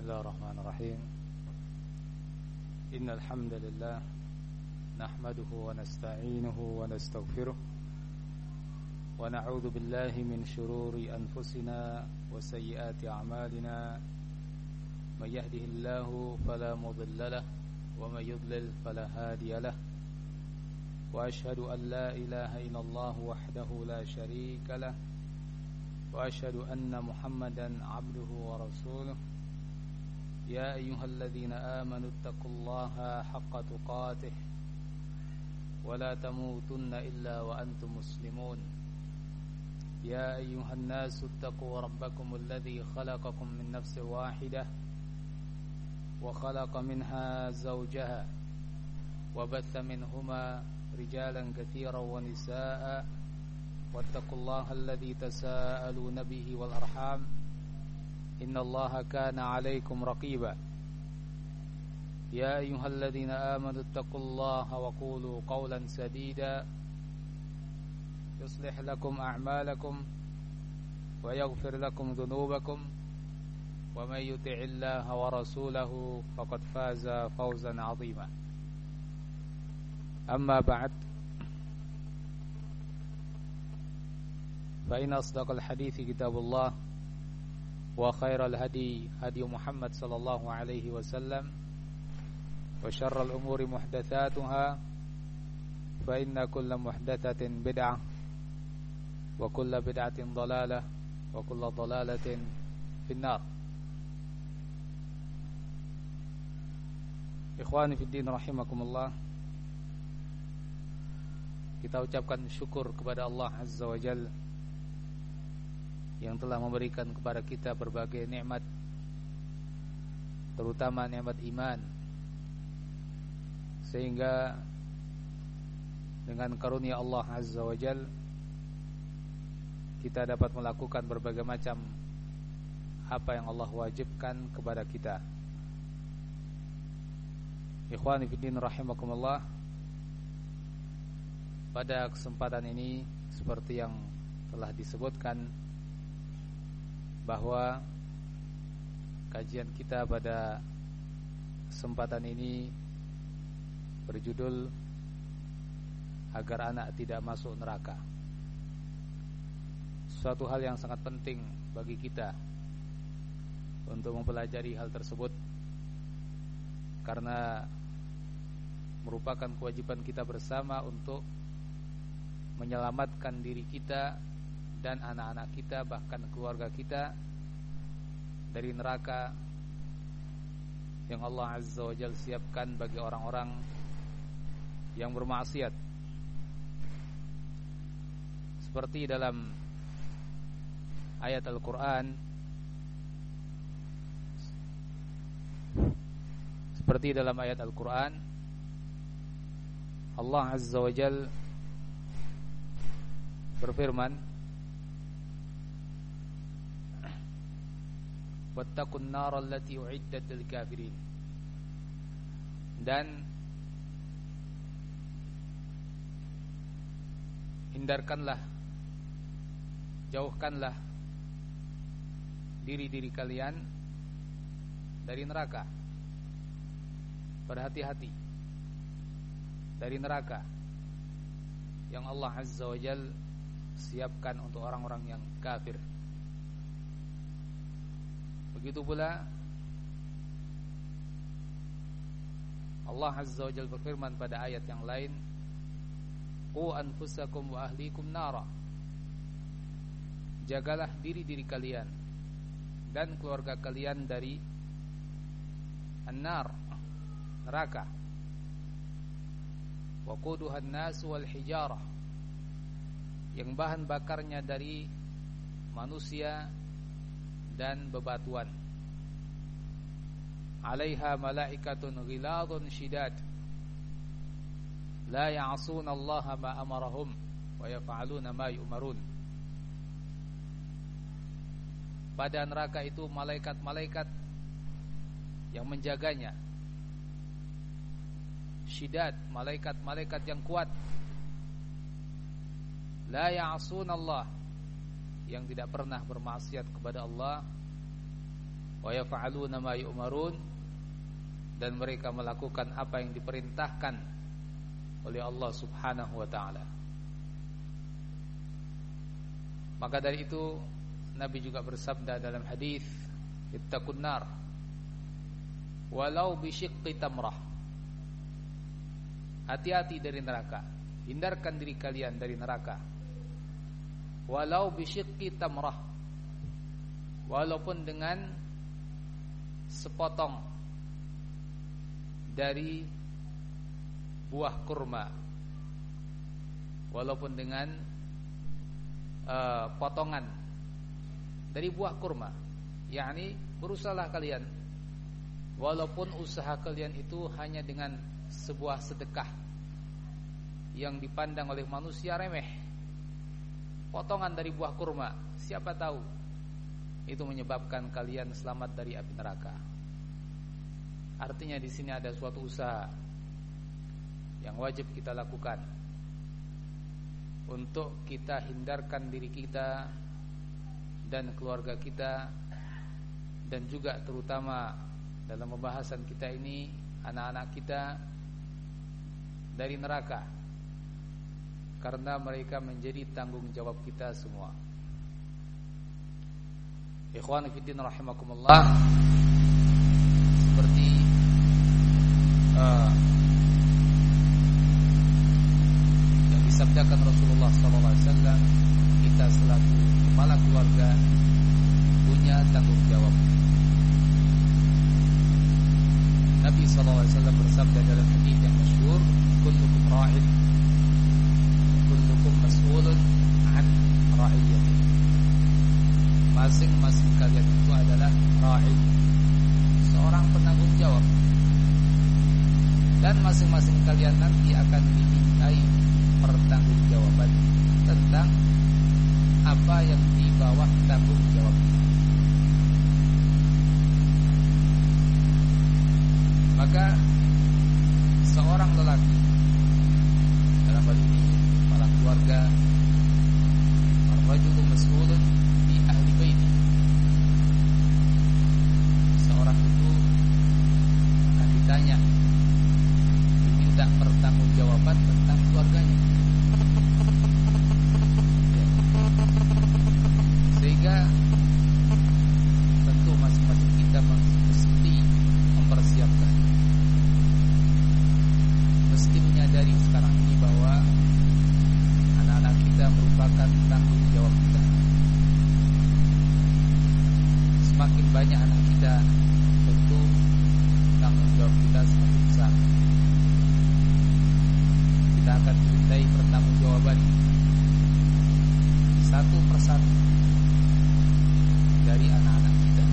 الله الرحمن الرحيم إن الحمد لله نحمده ونستعينه ونستغفره ونعوذ بالله من شرور أنفسنا وسيئات أعمالنا من يهده الله فلا مضل له ومن يضلل فلا هادي له وأشهد أن لا إله إلا الله وحده لا شريك له وأشهد أن محمدا عبده ورسوله يا أيها الذين آمنوا اتقوا الله حق تقاته ولا تموتن إلا وأنتم مسلمون يا أيها الناس اتقوا ربكم الذي خلقكم من نفس واحدة وخلق منها زوجها وبث منهما رجالا كثيرا ونساء واتقوا الله الذي تساءلون به والأرحام إن الله كان عليكم رقيبا يا أيها الذين آمنوا اتقوا الله وقولوا قولا سديدا يصلح لكم أعمالكم ويغفر لكم ذنوبكم ومن يطع الله ورسوله فقد فاز فوزا عظيما أما بعد فإن أصدق الحديث كتاب الله وخير الهدي هدي محمد صلى الله عليه وسلم وشر الأمور محدثاتها فإن كل محدثة بدعة وكل بدعة ضلالة وكل ضلالة في النار. Ikhwani fi din rahimakumullah, kita ucapkan syukur kepada Allah Azza wa Jalla yang telah memberikan kepada kita berbagai nikmat, terutama nikmat iman, sehingga dengan karunia Allah Azza wa Jalla kita dapat melakukan berbagai macam apa yang Allah wajibkan kepada kita. Ikhwani fiddin rahimakumullah, pada kesempatan ini seperti yang telah disebutkan bahwa kajian kita pada kesempatan ini berjudul agar anak tidak masuk neraka. Suatu hal yang sangat penting bagi kita untuk mempelajari hal tersebut, karena merupakan kewajiban kita bersama untuk menyelamatkan diri kita dan anak-anak kita, bahkan keluarga kita, dari neraka yang Allah Azza wa Jalla siapkan bagi orang-orang yang bermaksiat. Seperti dalam ayat Al-Quran, Allah Azza wa Jalla berfirman, wattaqun nar allati u'iddat lil kafirin, dan hindarkanlah, jauhkanlah diri-diri kalian dari neraka. Berhati-hati dari neraka yang Allah Azza wa Jalla siapkan untuk orang-orang yang kafir. Begitu pula Allah Azza wa Jalla berfirman pada ayat yang lain, qu anfusakum wa ahlikum nara, jagalah diri-diri kalian dan keluarga kalian dari an-nar, neraka. Wa quduhan nas wal hijarah, yang bahan bakarnya dari manusia dan bebatuan. Alaiha malaikatun ghiladun shidad la ya'suna Allah ma amarahum wa yaf'aluna ma yu'marun. Pada neraka itu malaikat-malaikat yang menjaganya, syidad, malaikat-malaikat yang kuat. La ya'sun Allah, yang tidak pernah bermaksiat kepada Allah, wa yaf'aluna ma yu'marun, dan mereka melakukan apa yang diperintahkan oleh Allah Subhanahu wa taala. Maka dari itu Nabi juga bersabda dalam hadis, ittaqun nar walau bisyiqqi tamrah. Hati-hati dari neraka, hindarkan diri kalian dari neraka walau bisyiqqi tamrah, walaupun dengan sepotong dari buah kurma, walaupun dengan potongan dari buah kurma. yakni berusahalah kalian, walaupun usaha kalian itu hanya dengan sebuah sedekah yang dipandang oleh manusia remeh, potongan dari buah kurma, siapa tahu itu menyebabkan kalian selamat dari api neraka. Artinya di sini ada suatu usaha yang wajib kita lakukan untuk kita hindarkan diri kita dan keluarga kita, dan juga terutama dalam pembahasan kita ini anak-anak kita dari neraka, karena mereka menjadi tanggung jawab kita semua. Ikhwan fillah rahimakumullah, seperti yang disabdakan Rasulullah SAW, kita selaku kepala keluarga punya tanggung jawab. Nabi SAW bersabda dalam hadis yang masyhur, kullukum ra'in, kullukum mas'ulun an ra'iyatihi. Masing-masing kalian itu adalah ra'in, seorang penanggung jawab, dan masing-masing kalian nanti akan dimintai pertanggungjawaban tentang apa yang di bawah tanggung jawab. Maka seorang lelaki, dalam hal ini kepala keluarga, ar-rajulu mas'ulun fi ahli baiti, seorang itu akan ditanya, diminta pertanggungjawaban tentang keluarganya. Sehingga tentu masing-masing kita mesti mempersiapkan, mesti menyadari sekarang ini bahwa anak-anak kita merupakan tanggung jawab kita. Semakin banyak anak kita, tentu tanggung jawab kita semakin besar. Kita akan dimintai pertanggungjawaban satu persatu dari anak-anak kita.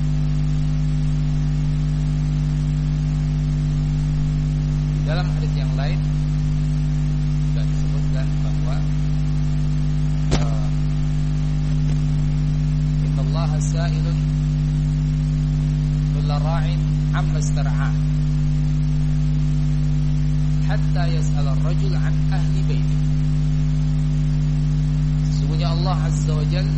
Dalam hadis yang lain juga disebutkan bahwa innallaha sa'ilun kulla ra'in amma istar'ah hatta yas'al ar-rajul an ahli baiti. Sesungguhnya Allah Azza wa Jalla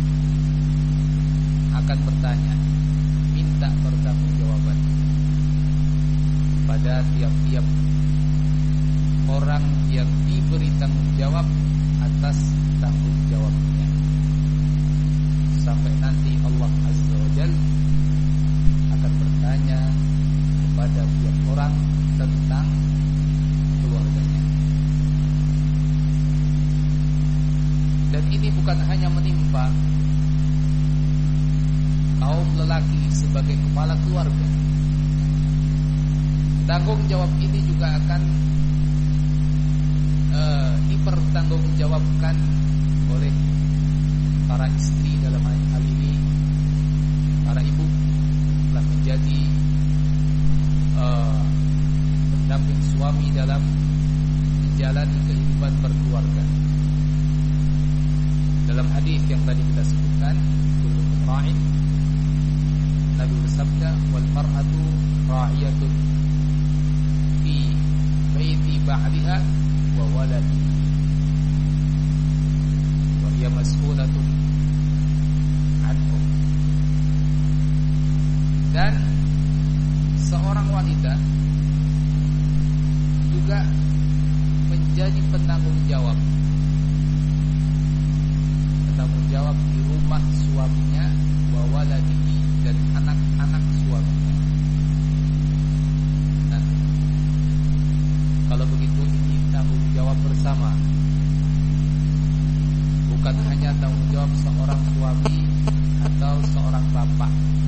akan bertanya, minta pertanggungjawaban pada tiap-tiap orang yang diberi tanggung jawab atas tanggung jawabnya, sampai nanti Allah Azza wa Jalla akan bertanya kepada tiap orang tentang keluarganya. Dan ini bukan hanya menimpa kaum lelaki sebagai kepala keluarga. Tanggung jawab ini juga akan dipertanggungjawabkan oleh para istri, dalam hal ini para ibu telah menjadi pendamping suami dalam menjalani kehidupan berkeluarga. Dalam hadis yang tadi kita sebutkan, kullukum ra'in, Nabi bersabda, wal mar'atu ra'iyatun fi baiti ba'liha wa waladi wa hiya mas'ulatun anhum. Dan seorang wanita juga menjadi penanggung jawab di rumah suaminya, wa waladihi, dan anak-anak suaminya. Nah, kalau begitu ini tanggung jawab bersama, bukan hanya tanggung jawab seorang suami atau seorang bapak.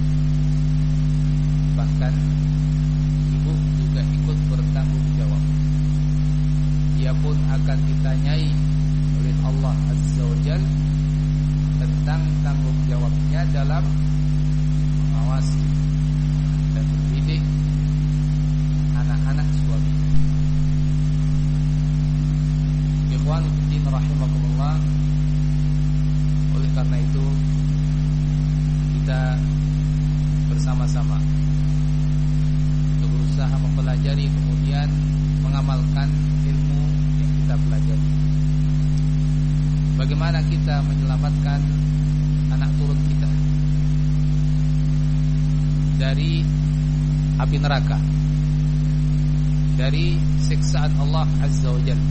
Bahkan ibu juga ikut bertanggung jawab. Dia pun akan ditanyai oleh Allah Azza wa Jalla tentang tanggung jawabnya dalam mengawasi dan mendidik anak-anak suami. Ikhwan fillah rahimakumullah. Oleh karena itu kita bersama-sama untuk berusaha mempelajari kemudian mengamalkan ilmu yang kita pelajari. Bagaimana kita menyelamatkan anak turun kita dari api neraka, dari siksaan Allah Azza wa Jalla.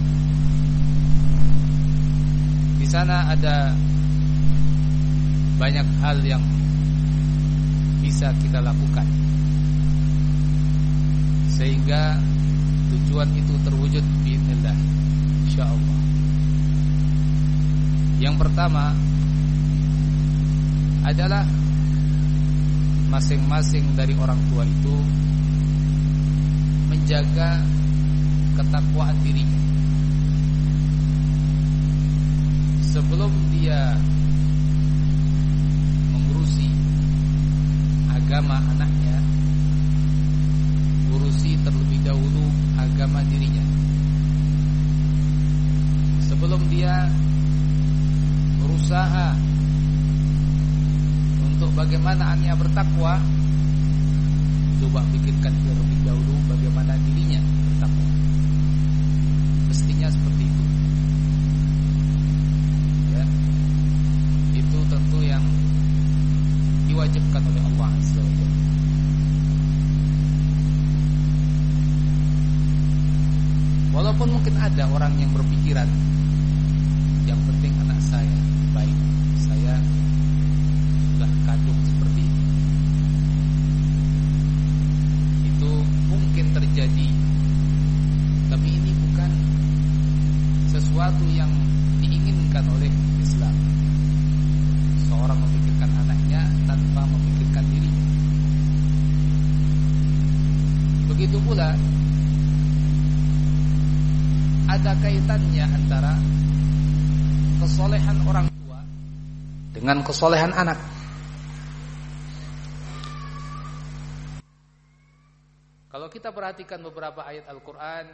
Di sana ada banyak hal yang bisa kita lakukan sehingga tujuan itu terwujud biidznillah insyaallah. Yang pertama adalah masing-masing dari orang tua itu menjaga ketakwaan dirinya sebelum dia mengurusi agama anaknya. Urusi terlebih dahulu agama dirinya sebelum dia berusaha untuk bagaimana anaknya bertakwa. Coba pikirkan terlebih dahulu bagaimana dirinya bertakwa. Mestinya seperti itu. Ya, itu tentu yang diwajibkan oleh Allah Azza wa Jalla. Walaupun mungkin ada orang yang berpikiran yang penting anak saya baik, saya sudah kadung seperti ini. Itu mungkin terjadi, tapi ini bukan sesuatu yang diinginkan oleh Islam. Seorang memikirkan anaknya tanpa memikirkan dirinya. Begitu pula ada kaitannya antara kesolehan orang tua dengan kesolehan anak. Kalau kita perhatikan beberapa ayat Al-Quran,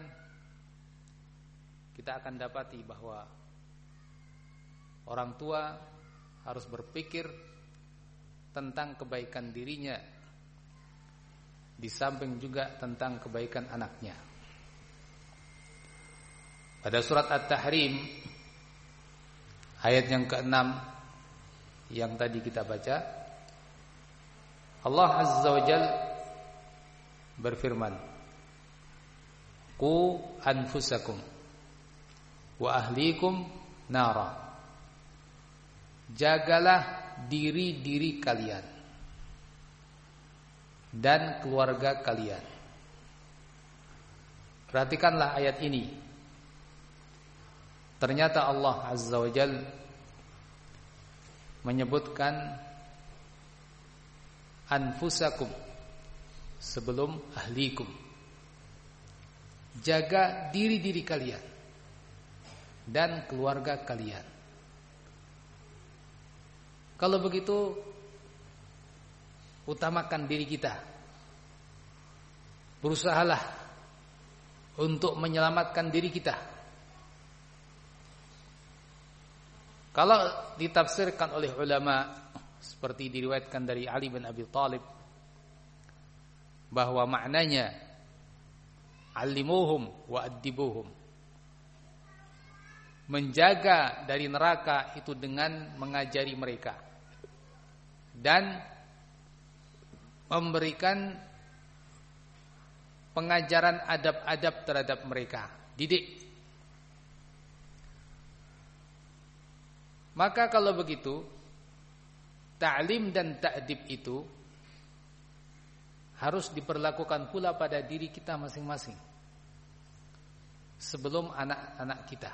kita akan dapati bahwa orang tua harus berpikir tentang kebaikan dirinya, di samping juga tentang kebaikan anaknya. Pada surat At-Tahrim ayat yang ke-6 yang tadi kita baca, Allah Azza wa Jalla berfirman, Qu anfusakum wa ahlikum nara. Jagalah diri-diri kalian dan keluarga kalian. Perhatikanlah ayat ini. Ternyata Allah Azza wa Jalla menyebutkan anfusakum sebelum ahlikum. Jaga diri-diri kalian dan keluarga kalian. Kalau begitu, utamakan diri kita. Berusahalah untuk menyelamatkan diri kita. Kalau ditafsirkan oleh ulama seperti diriwayatkan dari Ali bin Abi Thalib bahwa maknanya allimuhum wa addibuhum, menjaga dari neraka itu dengan mengajari mereka dan memberikan pengajaran adab-adab terhadap mereka, didik. Maka kalau begitu, ta'lim dan ta'dib itu harus diperlakukan pula pada diri kita masing-masing sebelum anak-anak kita.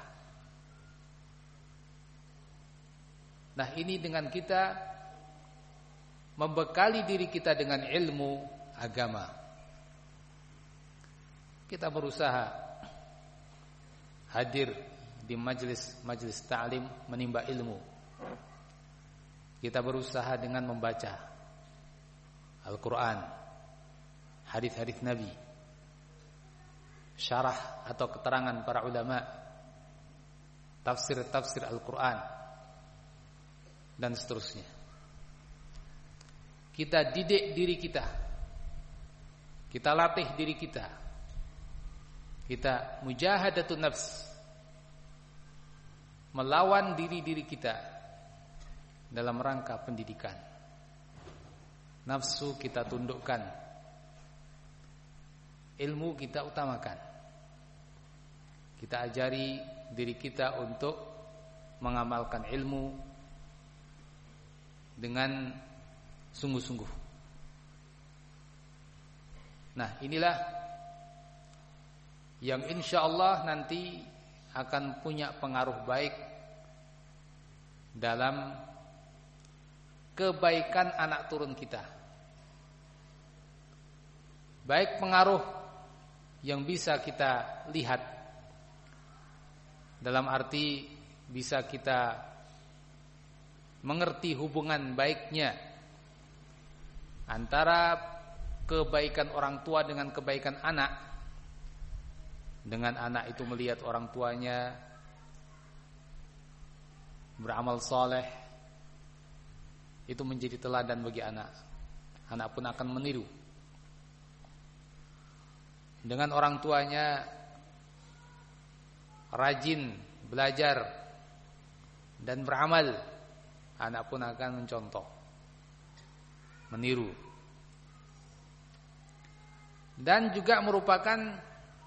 Nah, ini dengan kita membekali diri kita dengan ilmu agama. Kita berusaha hadir di majelis ta'lim menimba ilmu. Kita berusaha dengan membaca Al-Quran, hadis-hadis Nabi, syarah atau keterangan para ulama, tafsir Al-Quran, dan seterusnya. Kita didik diri kita, kita latih diri kita, kita mujahadatun nafs, melawan diri-diri kita dalam rangka pendidikan. Nafsu kita tundukkan, ilmu kita utamakan. Kita ajari diri kita untuk mengamalkan ilmu dengan sungguh-sungguh. Nah, inilah yang insyaallah nanti akan punya pengaruh baik dalam kebaikan anak turun kita. Baik pengaruh yang bisa kita lihat, dalam arti bisa kita mengerti hubungan baiknya antara kebaikan orang tua dengan kebaikan anak. Dengan anak itu melihat orang tuanya beramal saleh, itu menjadi teladan bagi anak. Anak pun akan meniru. Dengan orang tuanya rajin belajar dan beramal, anak pun akan mencontoh, meniru. Dan juga merupakan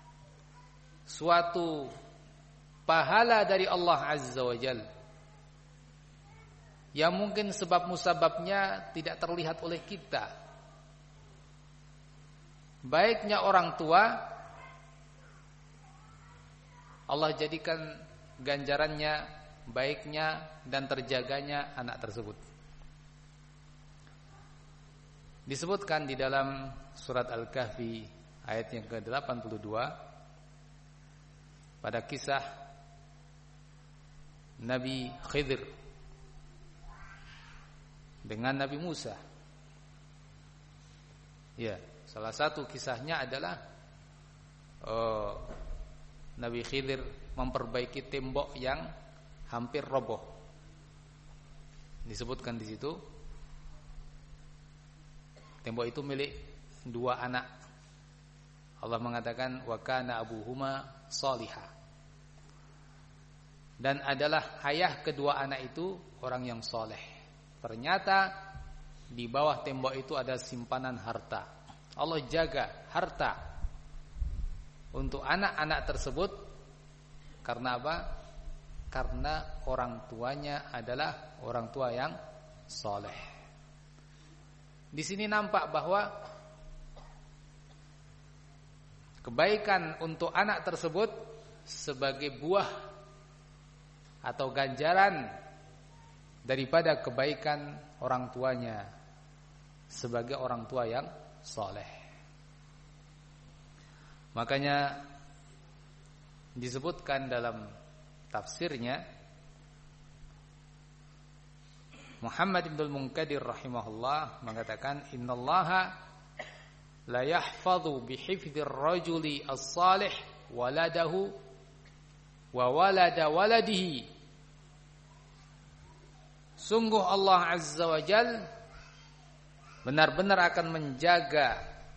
suatu pahala dari Allah Azza wa Jalla yang mungkin sebab musababnya tidak terlihat oleh kita. Baiknya orang tua, Allah jadikan ganjarannya baiknya dan terjaganya anak tersebut. Disebutkan di dalam surat Al-Kahfi ayat yang ke-82 pada kisah Nabi Khidir dengan Nabi Musa. Ya, salah satu kisahnya adalah Nabi Khidir memperbaiki tembok yang hampir roboh. Disebutkan di situ tembok itu milik dua anak. Allah mengatakan wa kana abuhuma salihah. Dan adalah ayah kedua anak itu orang yang soleh. Ternyata di bawah tembok itu ada simpanan harta. Allah jaga harta untuk anak-anak tersebut. Karena apa? Karena orang tuanya adalah orang tua yang soleh. Di sini nampak bahwa kebaikan untuk anak tersebut sebagai buah atau ganjaran daripada kebaikan orang tuanya sebagai orang tua yang soleh. Makanya disebutkan dalam tafsirnya Muhammad ibn al-Munkadir rahimahullah mengatakan innallaha la yahfadhu bihifdzir rajuli as-salih waladahu wa walada waladihi. Sungguh Allah Azza wa Jalla benar-benar akan menjaga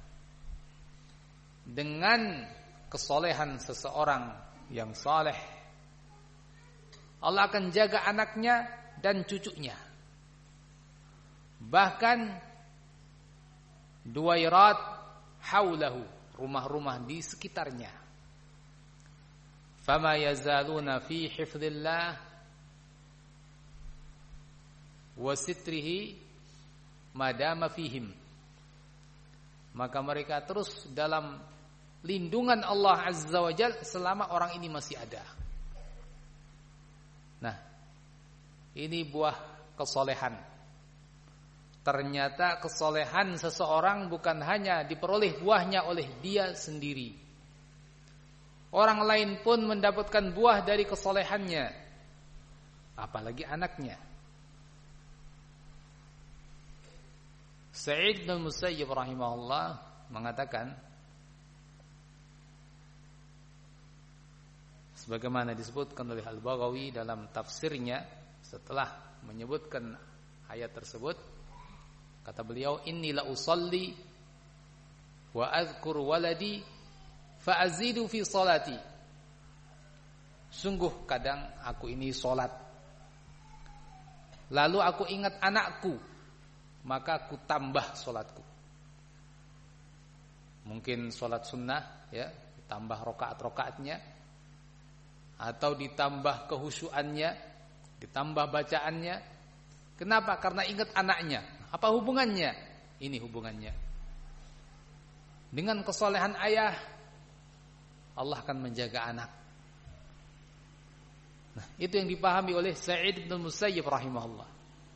dengan kesolehan seseorang yang saleh. Allah akan jaga anaknya dan cucunya. Bahkan duwairat haulahu, rumah-rumah di sekitarnya. Fama yazaluna fi hifdzillah wa sitrihi madama fihim, maka mereka terus dalam lindungan Allah Azza wa Jalla selama orang ini masih ada. Nah, ini buah kesolehan. Ternyata kesolehan seseorang bukan hanya diperoleh buahnya oleh dia sendiri. Orang lain pun mendapatkan buah dari kesolehannya, apalagi anaknya. Sa'id bin Musayyib rahimahullah mengatakan, sebagaimana disebutkan oleh Al-Baghawi dalam tafsirnya setelah menyebutkan ayat tersebut, kata beliau, inni la usalli wa adhkur waladi fa azidu fi salati. Sungguh kadang aku ini salat, lalu aku ingat anakku, maka aku tambah salatku. Mungkin salat sunnah ya, ditambah rakaat-rakaatnya, atau ditambah kehusyuannya, ditambah bacaannya. Kenapa? Karena ingat anaknya. Apa hubungannya? Ini hubungannya. Dengan kesolehan ayah, Allah akan menjaga anak. Nah, itu yang dipahami oleh Sa'id bin Musayyib rahimahullah.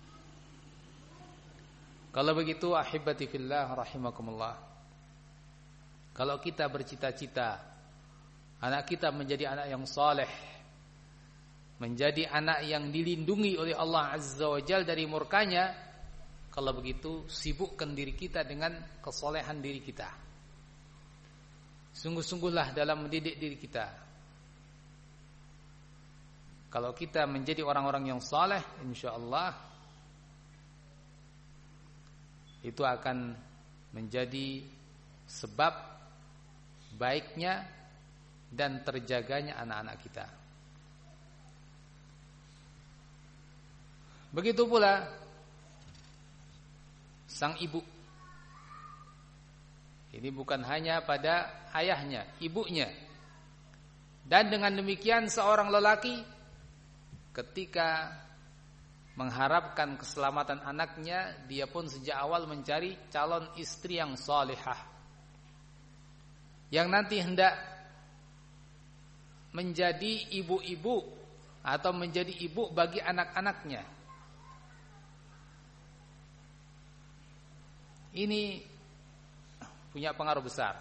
Kalau begitu, ahibati fillah rahimakumullah, kalau kita bercita-cita anak kita menjadi anak yang saleh, menjadi anak yang dilindungi oleh Allah Azza wa Jalla dari murkanya, kalau begitu sibukkan diri kita dengan kesolehan diri kita. Sungguh-sungguhlah dalam mendidik diri kita. Kalau kita menjadi orang-orang yang saleh, insyaallah itu akan menjadi sebab baiknya dan terjaganya anak-anak kita. Begitu pula sang ibu. Ini bukan hanya pada ayahnya, ibunya. Dan dengan demikian seorang lelaki ketika mengharapkan keselamatan anaknya, dia pun sejak awal mencari calon istri yang salihah, yang nanti hendak menjadi ibu-ibu atau menjadi ibu bagi anak-anaknya. Ini punya pengaruh besar.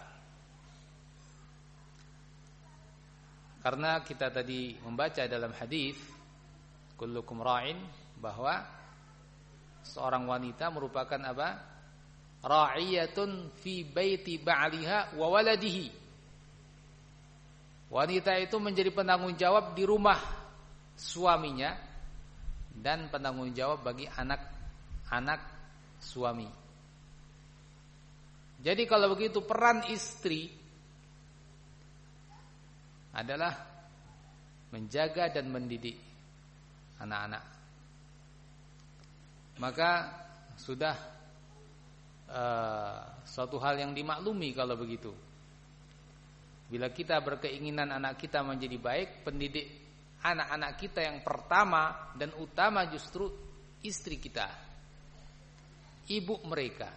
Karena kita tadi membaca dalam hadis kullukum ra'in, bahwa seorang wanita merupakan apa? Ra'iyatun fi baiti ba'liha wa waladihi. Wanita itu menjadi penanggung jawab di rumah suaminya dan penanggung jawab bagi anak-anak suami. Jadi kalau begitu peran istri adalah menjaga dan mendidik anak-anak. Maka sudah suatu hal yang dimaklumi kalau begitu. Bila kita berkeinginan anak kita menjadi baik, pendidik anak-anak kita yang pertama dan utama justru istri kita, ibu mereka.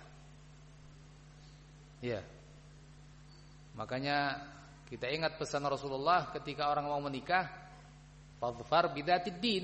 Ya. Makanya kita ingat pesan Rasulullah ketika orang mau menikah, fadhfar bidzatid din.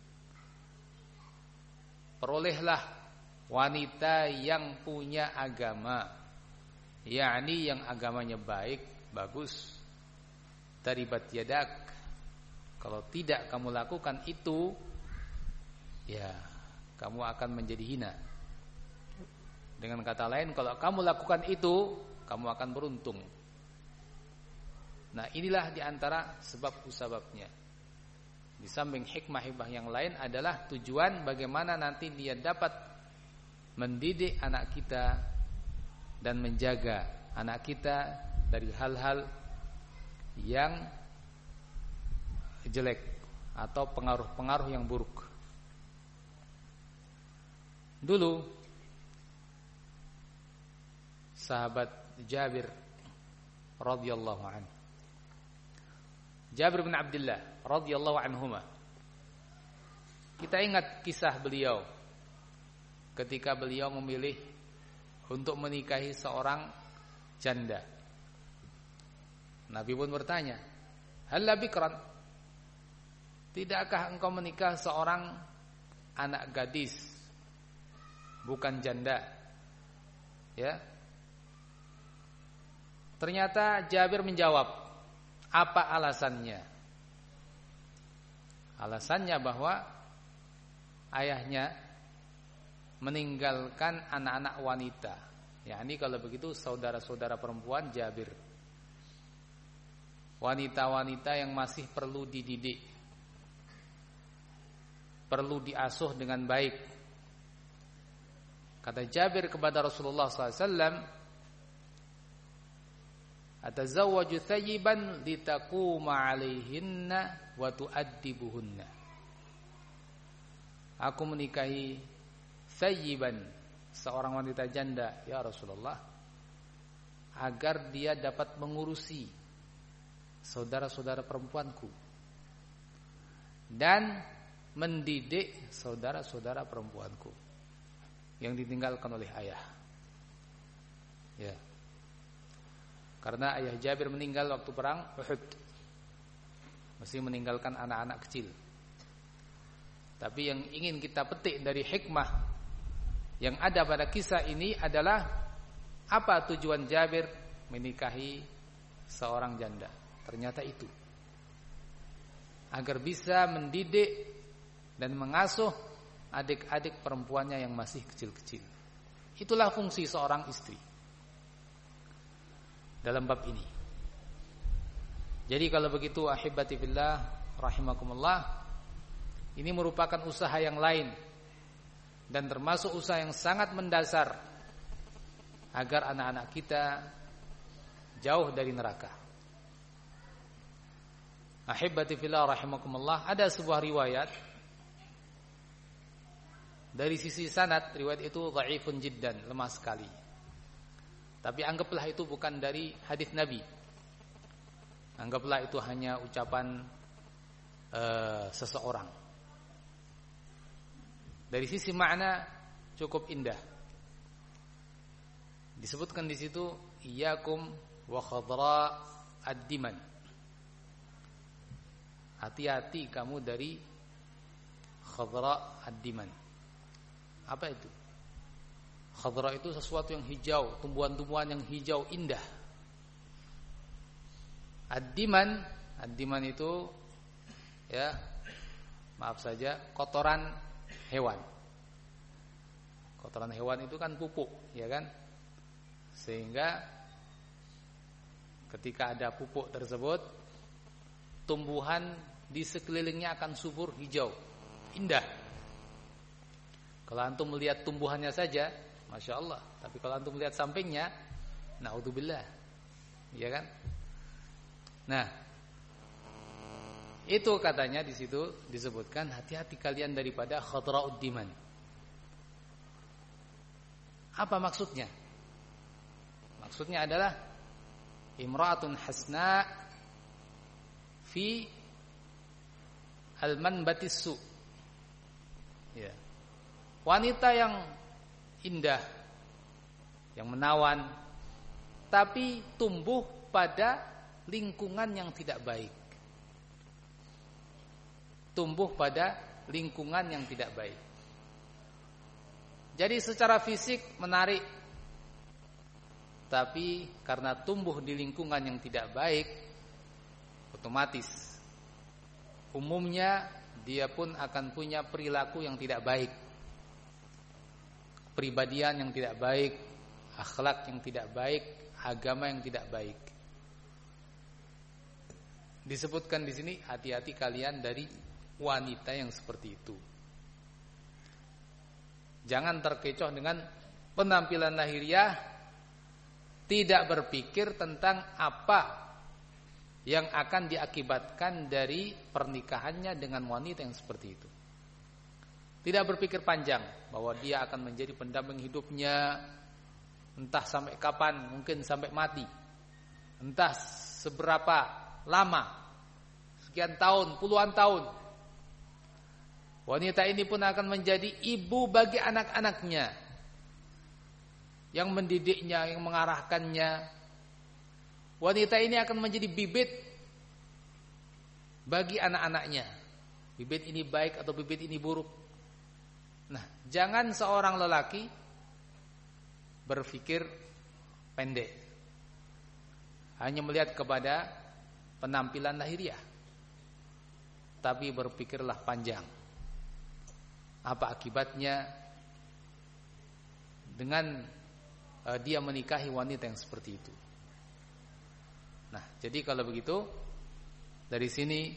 Perolehlah wanita yang punya agama, yakni yang agamanya baik, bagus. Taribat yadak. Kalau tidak kamu lakukan itu, ya kamu akan menjadi hina. Dengan kata lain, kalau kamu lakukan itu, kamu akan beruntung. Nah, inilah diantara sebab-sebabnya. Di samping hikmah-hikmah yang lain adalah tujuan bagaimana nanti dia dapat mendidik anak kita dan menjaga anak kita dari hal-hal yang jelek atau pengaruh-pengaruh yang buruk. Dulu sahabat Jabir radhiyallahu anhu. Jabir bin Abdullah radhiyallahu anhuma. Kita ingat kisah beliau ketika beliau memilih untuk menikahi seorang janda. Nabi pun bertanya, "Halla bikran?" Tidakkah engkau menikah seorang anak gadis, bukan janda? Ya. Ternyata Jabir menjawab, apa alasannya? Alasannya bahwa ayahnya meninggalkan anak-anak wanita. yakni kalau begitu saudara-saudara perempuan Jabir. Wanita-wanita yang masih perlu dididik, perlu diasuh dengan baik. Kata Jabir kepada Rasulullah SAW, "Atazawwaju thayyiban litakuma 'alaihinna wa tu'addibuhunna." Aku menikahi thayyiban, seorang wanita janda, ya Rasulullah, agar dia dapat mengurusi saudara-saudara perempuanku dan mendidik saudara-saudara perempuanku yang ditinggalkan oleh ayah. Ya. Karena ayah Jabir meninggal waktu perang Uhud. Masih meninggalkan anak-anak kecil. Tapi yang ingin kita petik dari hikmah yang ada pada kisah ini adalah apa tujuan Jabir menikahi seorang janda? Ternyata itu agar bisa mendidik dan mengasuh adik-adik perempuannya yang masih kecil-kecil. Itulah fungsi seorang istri dalam bab ini. Jadi kalau begitu ahibati fillah rahimakumullah, ini merupakan usaha yang lain dan termasuk usaha yang sangat mendasar agar anak-anak kita jauh dari neraka. Ahibati fillah rahimakumullah, ada sebuah riwayat dari sisi sanad, riwayat itu dhaifun jiddan, lemah sekali. Tapi anggaplah itu bukan dari hadis Nabi. Anggaplah itu hanya ucapan seseorang. Dari sisi makna cukup indah. Disebutkan di situ, iyyakum wa khadra ad-diman. Hati-hati kamu dari khadra ad-diman. Apa itu? Khadra itu sesuatu yang hijau, tumbuhan-tumbuhan yang hijau indah. Ad-diman, ad-diman itu ya, maaf saja, kotoran hewan. Kotoran hewan itu kan pupuk, ya kan? Sehingga ketika ada pupuk tersebut, tumbuhan di sekelilingnya akan subur hijau, indah. Kalau antum melihat tumbuhannya saja, masya Allah. Tapi kalau antum melihat sampingnya, naudzubillah, ya kan? Nah, itu katanya di situ disebutkan hati-hati kalian daripada khadra'ud diman. Apa maksudnya? Maksudnya adalah imra'atun hasna fi al-manbatis su. Ya. Wanita yang indah, yang menawan, tapi tumbuh pada lingkungan yang tidak baik. Tumbuh pada lingkungan yang tidak baik. Jadi secara fisik menarik, tapi karena tumbuh di lingkungan yang tidak baik, otomatis umumnya dia pun akan punya perilaku yang tidak baik, pribadian yang tidak baik, akhlak yang tidak baik, agama yang tidak baik. Disebutkan di sini, hati-hati kalian dari wanita yang seperti itu. Jangan terkecoh dengan penampilan lahiriah, tidak berpikir tentang apa yang akan diakibatkan dari pernikahannya dengan wanita yang seperti itu. Tidak berpikir panjang bahwa dia akan menjadi pendamping hidupnya, Entah sampai kapan, mungkin sampai mati. Entah seberapa lama, sekian tahun, puluhan tahun. Wanita ini pun akan menjadi ibu bagi anak-anaknya, yang mendidiknya, yang mengarahkannya. Wanita ini akan menjadi bibit bagi anak-anaknya. Bibit ini baik atau bibit ini buruk. Nah, jangan seorang lelaki berpikir pendek, hanya melihat kepada penampilan lahiriah, tapi berpikirlah panjang. Apa akibatnya dengan dia menikahi wanita yang seperti itu? Nah, jadi kalau begitu, dari sini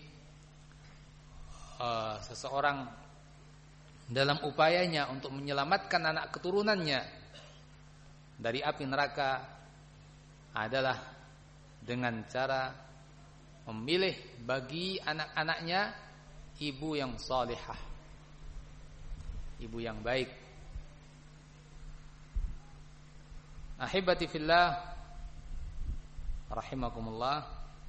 seseorang dalam upayanya untuk menyelamatkan anak keturunannya dari api neraka adalah dengan cara memilih bagi anak-anaknya ibu yang salihah, ibu yang baik. Ahibati fillah rahimakumullah.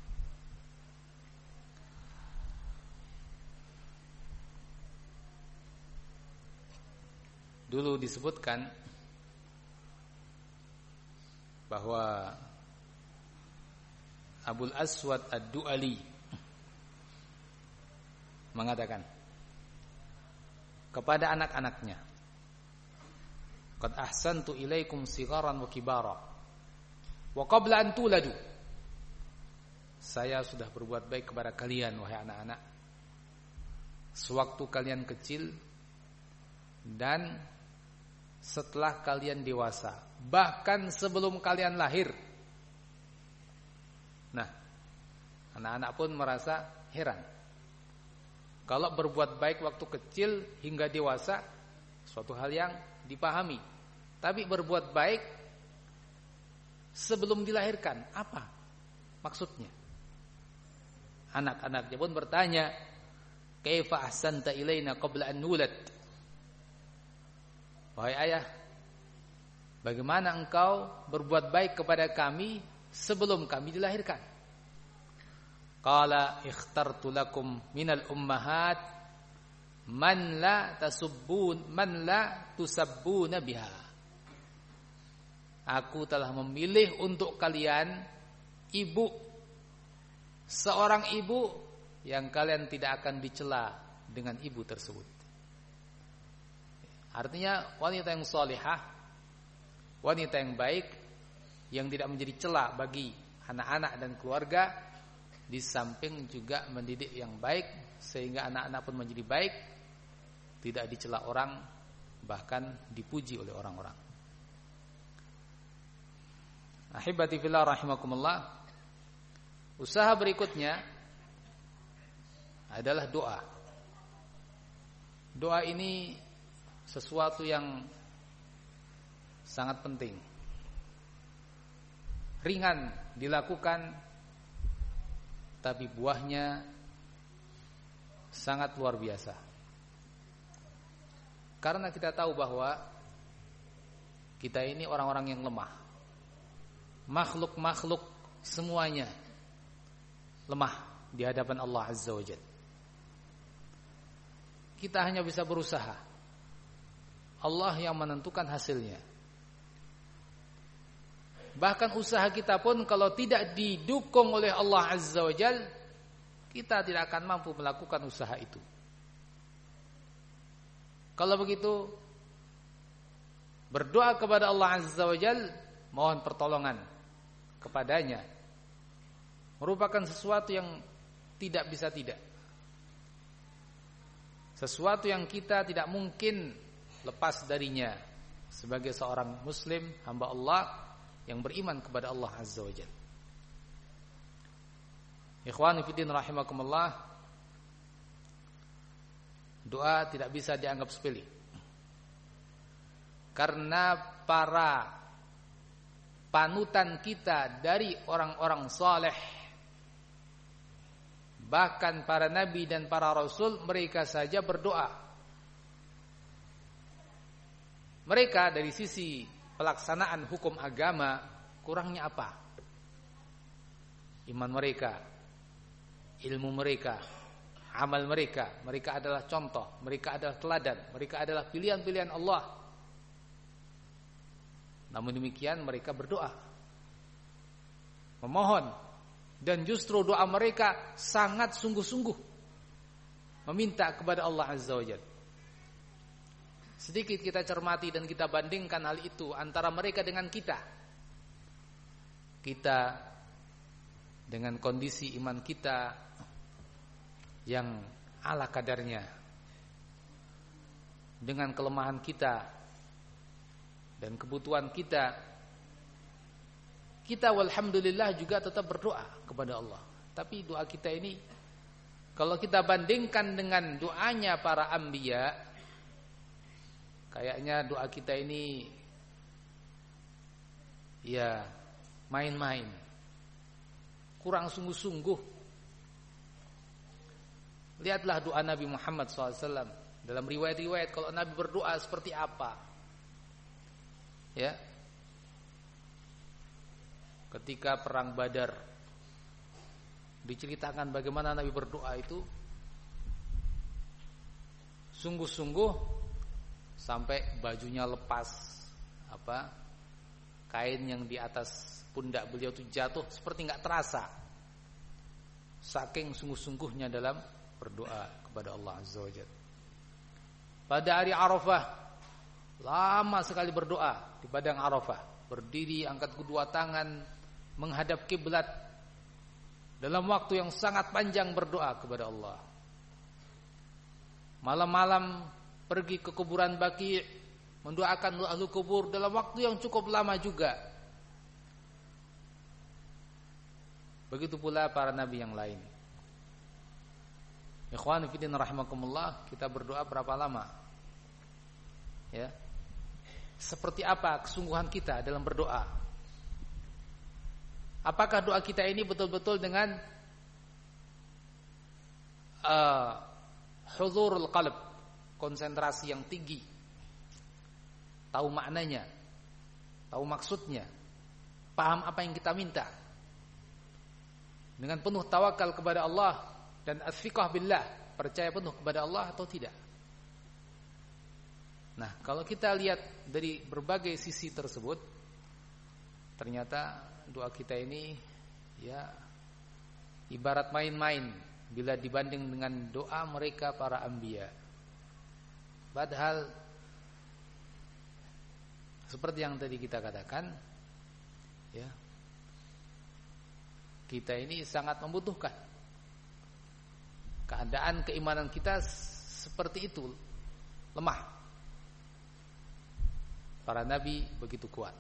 Dulu disebutkan bahwa Abul Aswad Ad-Du'ali mengatakan kepada anak-anaknya, qad ahsantu ilaikum sigharan wa kibara wa qabla an tuladu. Saya sudah berbuat baik kepada kalian wahai anak-anak, sewaktu kalian kecil dan setelah kalian dewasa, bahkan sebelum kalian lahir. Nah, anak-anak pun merasa heran. Kalau berbuat baik waktu kecil hingga dewasa, suatu hal yang dipahami. Tapi berbuat baik sebelum dilahirkan, apa maksudnya? Anak-anaknya pun bertanya, kaifa ahsanta ilaina qabla an nulad? Wahai ayah, bagaimana engkau berbuat baik kepada kami sebelum kami dilahirkan? Qala ikhtartu lakum minal ummahat man la tusabbuna biha. Aku telah memilih untuk kalian ibu, seorang ibu yang kalian tidak akan dicela dengan ibu tersebut. Artinya wanita yang salihah, wanita yang baik, yang tidak menjadi celah bagi anak-anak dan keluarga, di samping juga mendidik yang baik sehingga anak-anak pun menjadi baik, tidak dicela orang, bahkan dipuji oleh orang-orang. Ahibati fillah rahimakumullah. Usaha berikutnya adalah doa. Doa ini sesuatu yang sangat penting, ringan dilakukan, tapi buahnya sangat luar biasa. Karena kita tahu bahwa kita ini orang-orang yang lemah, makhluk-makhluk semuanya lemah di hadapan Allah Azza wa Jalla. Kita hanya bisa berusaha, Allah yang menentukan hasilnya. Bahkan usaha kita pun kalau tidak didukung oleh Allah Azza wa Jalla, kita tidak akan mampu melakukan usaha itu. Kalau begitu, berdoa kepada Allah Azza wa Jalla, mohon pertolongan kepadanya, merupakan sesuatu yang tidak bisa tidak. Sesuatu yang kita tidak mungkin lepas darinya sebagai seorang muslim, hamba Allah yang beriman kepada Allah Azza wa Jalla. Ikhwani fiddin rahimakumullah, doa tidak bisa dianggap sepele. Karena para panutan kita dari orang-orang saleh, bahkan para nabi dan para rasul, mereka saja berdoa. Mereka dari sisi pelaksanaan hukum agama, kurangnya apa? Iman mereka, ilmu mereka, amal mereka. Mereka adalah contoh, mereka adalah teladan, mereka adalah pilihan-pilihan Allah. Namun demikian mereka berdoa, memohon, dan justru doa mereka sangat sungguh-sungguh meminta kepada Allah Azza wa Jalla. Sedikit kita cermati dan kita bandingkan hal itu antara mereka dengan kita. Kita dengan kondisi iman kita yang ala kadarnya, dengan kelemahan kita dan kebutuhan kita, walhamdulillah juga tetap berdoa kepada Allah. Tapi doa kita ini, kalau kita bandingkan dengan doanya para anbiya, kayaknya doa kita ini ya main-main, kurang sungguh-sungguh. Lihatlah doa Nabi Muhammad SAW. Dalam riwayat-riwayat kalau Nabi berdoa seperti apa, ya, ketika perang Badar diceritakan bagaimana Nabi berdoa itu sungguh-sungguh sampai bajunya lepas, kain yang di atas pundak beliau itu jatuh seperti nggak terasa, saking sungguh-sungguhnya dalam berdoa kepada Allah Azza wa Jalla. Pada hari Arafah lama sekali berdoa di padang Arafah, berdiri angkat kedua tangan menghadap kiblat dalam waktu yang sangat panjang berdoa kepada Allah. Malam-malam pergi ke kuburan Baqi' mendoakan ahli kubur dalam waktu yang cukup lama juga. Begitu pula para nabi yang lain. Ikhwan fillah rahimakumullah, kita berdoa berapa lama? Ya. Seperti apa kesungguhan kita dalam berdoa? Apakah doa kita ini betul-betul dengan huzurul qalb, konsentrasi yang tinggi, tahu maknanya, tahu maksudnya, paham apa yang kita minta, dengan penuh tawakal kepada Allah dan as-siqah billah, percaya penuh kepada Allah atau tidak? Nah, kalau kita lihat dari berbagai sisi tersebut, ternyata doa kita ini ya ibarat main-main bila dibanding dengan doa mereka para anbiya. Padahal seperti yang tadi kita katakan, ya, kita ini sangat membutuhkan. Keadaan keimanan kita seperti itu, lemah. Para nabi begitu kuat.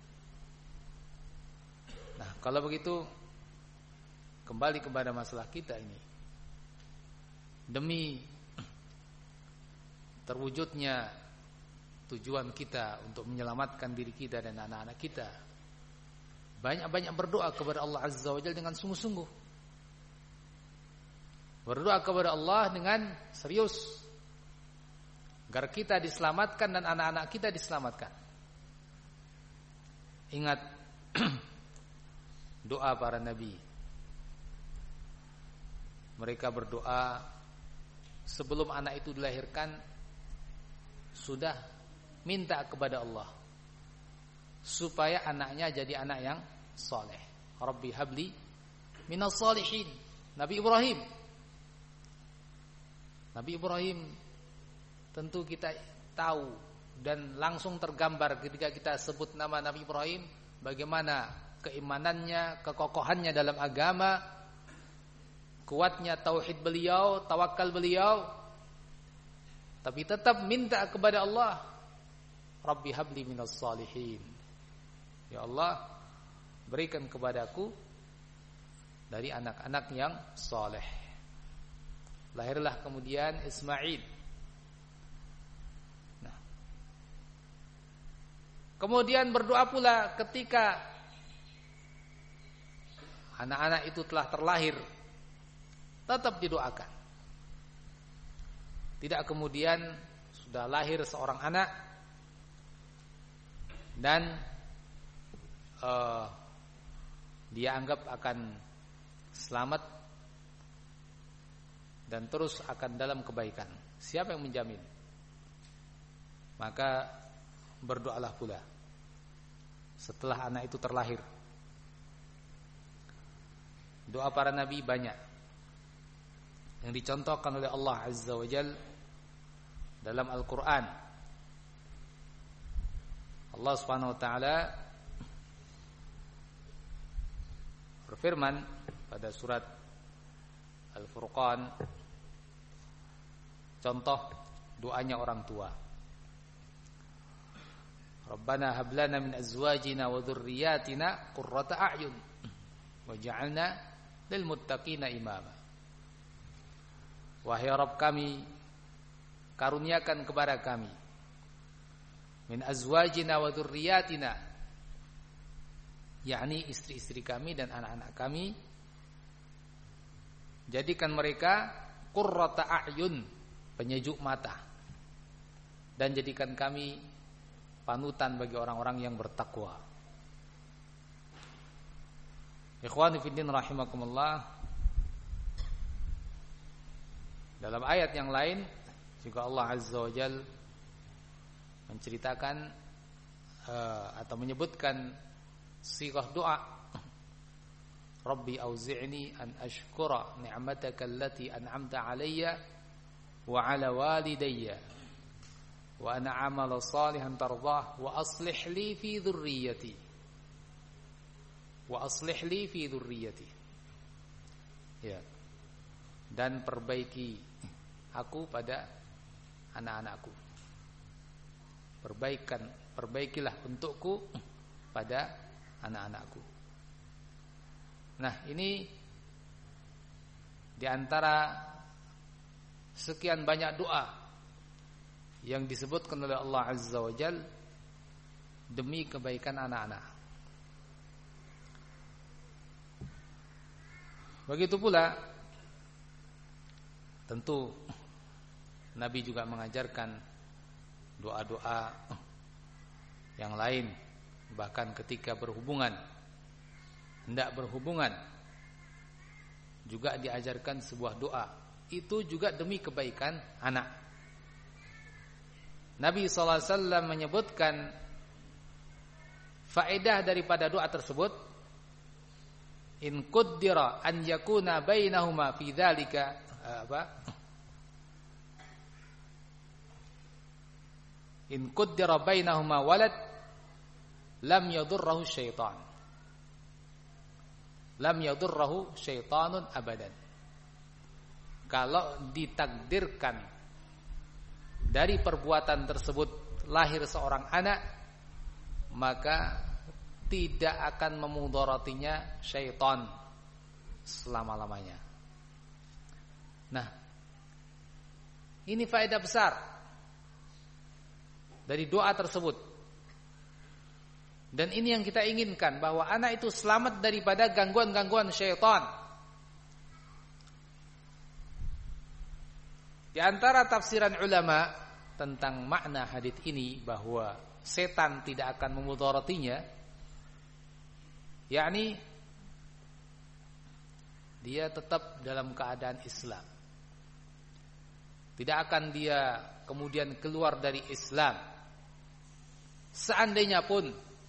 Nah, kalau begitu kembali kepada masalah kita ini. Demi terwujudnya tujuan kita untuk menyelamatkan diri kita dan anak-anak kita, banyak-banyak berdoa kepada Allah Azza wa Jalla dengan sungguh-sungguh. Berdoa kepada Allah dengan serius agar kita diselamatkan dan anak-anak kita diselamatkan. Ingat doa para nabi. Mereka berdoa sebelum anak itu dilahirkan, sudah minta kepada Allah supaya anaknya jadi anak yang saleh. Rabbi habli minas salihin. Nabi Ibrahim tentu kita tahu dan langsung tergambar ketika kita sebut nama Nabi Ibrahim, bagaimana keimanannya, kekokohannya dalam agama, kuatnya tauhid beliau, tawakal beliau, tapi tetap minta kepada Allah, Rabbi habli minas salihin. Ya Allah, berikan kepadaku dari anak-anak yang saleh. Lahirlah kemudian Ismail. Nah, kemudian berdoa pula ketika anak-anak itu telah terlahir, tetap didoakan. Tidak kemudian sudah lahir seorang anak dan dia anggap akan selamat dan terus akan dalam kebaikan. Siapa yang menjamin? Maka berdoalah pula setelah anak itu terlahir. Doa para nabi banyak yang dicontohkan oleh Allah Azza wa Jalla dalam Al-Quran. Allah Subhanahu wa ta'ala berfirman pada surat Al-Furqan, contoh doanya orang tua. Rabbana hab lana min azwajina wa dhurriyyatina qurrata a'yun waj'alna lil muttaqina imama. Wahai Rabb kami, karuniakan kepada kami min azwajina wa dzurriyyatina, yakni istri-istri kami dan anak-anak kami, jadikan mereka qurrata a'yun, penyejuk mata, dan jadikan kami panutan bagi orang-orang yang bertakwa. Ikhwani fiddin rahimakumullah, dalam ayat yang lain juga Allah Azza wa Jalla menceritakan atau menyebutkan sighah doa, Rabbi auzi'ni an ashkura ni'mataka allati an'amta 'alayya wa 'ala walidayya wa ana 'amala salihan tardah wa aslih li fi dhurriyyati ya, dan perbaikilah untukku pada anak-anakku. Nah, ini di antara sekian banyak doa yang disebutkan oleh Allah Azza wa Jalla demi kebaikan anak-anak. Begitu pula tentu Nabi juga mengajarkan doa-doa yang lain, bahkan ketika hendak berhubungan juga diajarkan sebuah doa, itu juga demi kebaikan anak. Nabi SAW menyebutkan faedah daripada doa tersebut, in qaddara an yakuna bainahuma fi dzalika in qaddara bainahuma walad lam yadurruhu syaitanun abadan. Kalau ditakdirkan dari perbuatan tersebut lahir seorang anak, maka tidak akan memudaratinya syaitan selama-lamanya. Nah, ini faedah besar dari doa tersebut. Dan ini yang kita inginkan, bahwa anak itu selamat daripada gangguan-gangguan syaitan. Di antara tafsiran ulama tentang makna hadits ini, bahwa setan tidak akan memudaratinya, yakni dia tetap dalam keadaan Islam. Tidak akan dia kemudian keluar dari Islam. Seandainya pun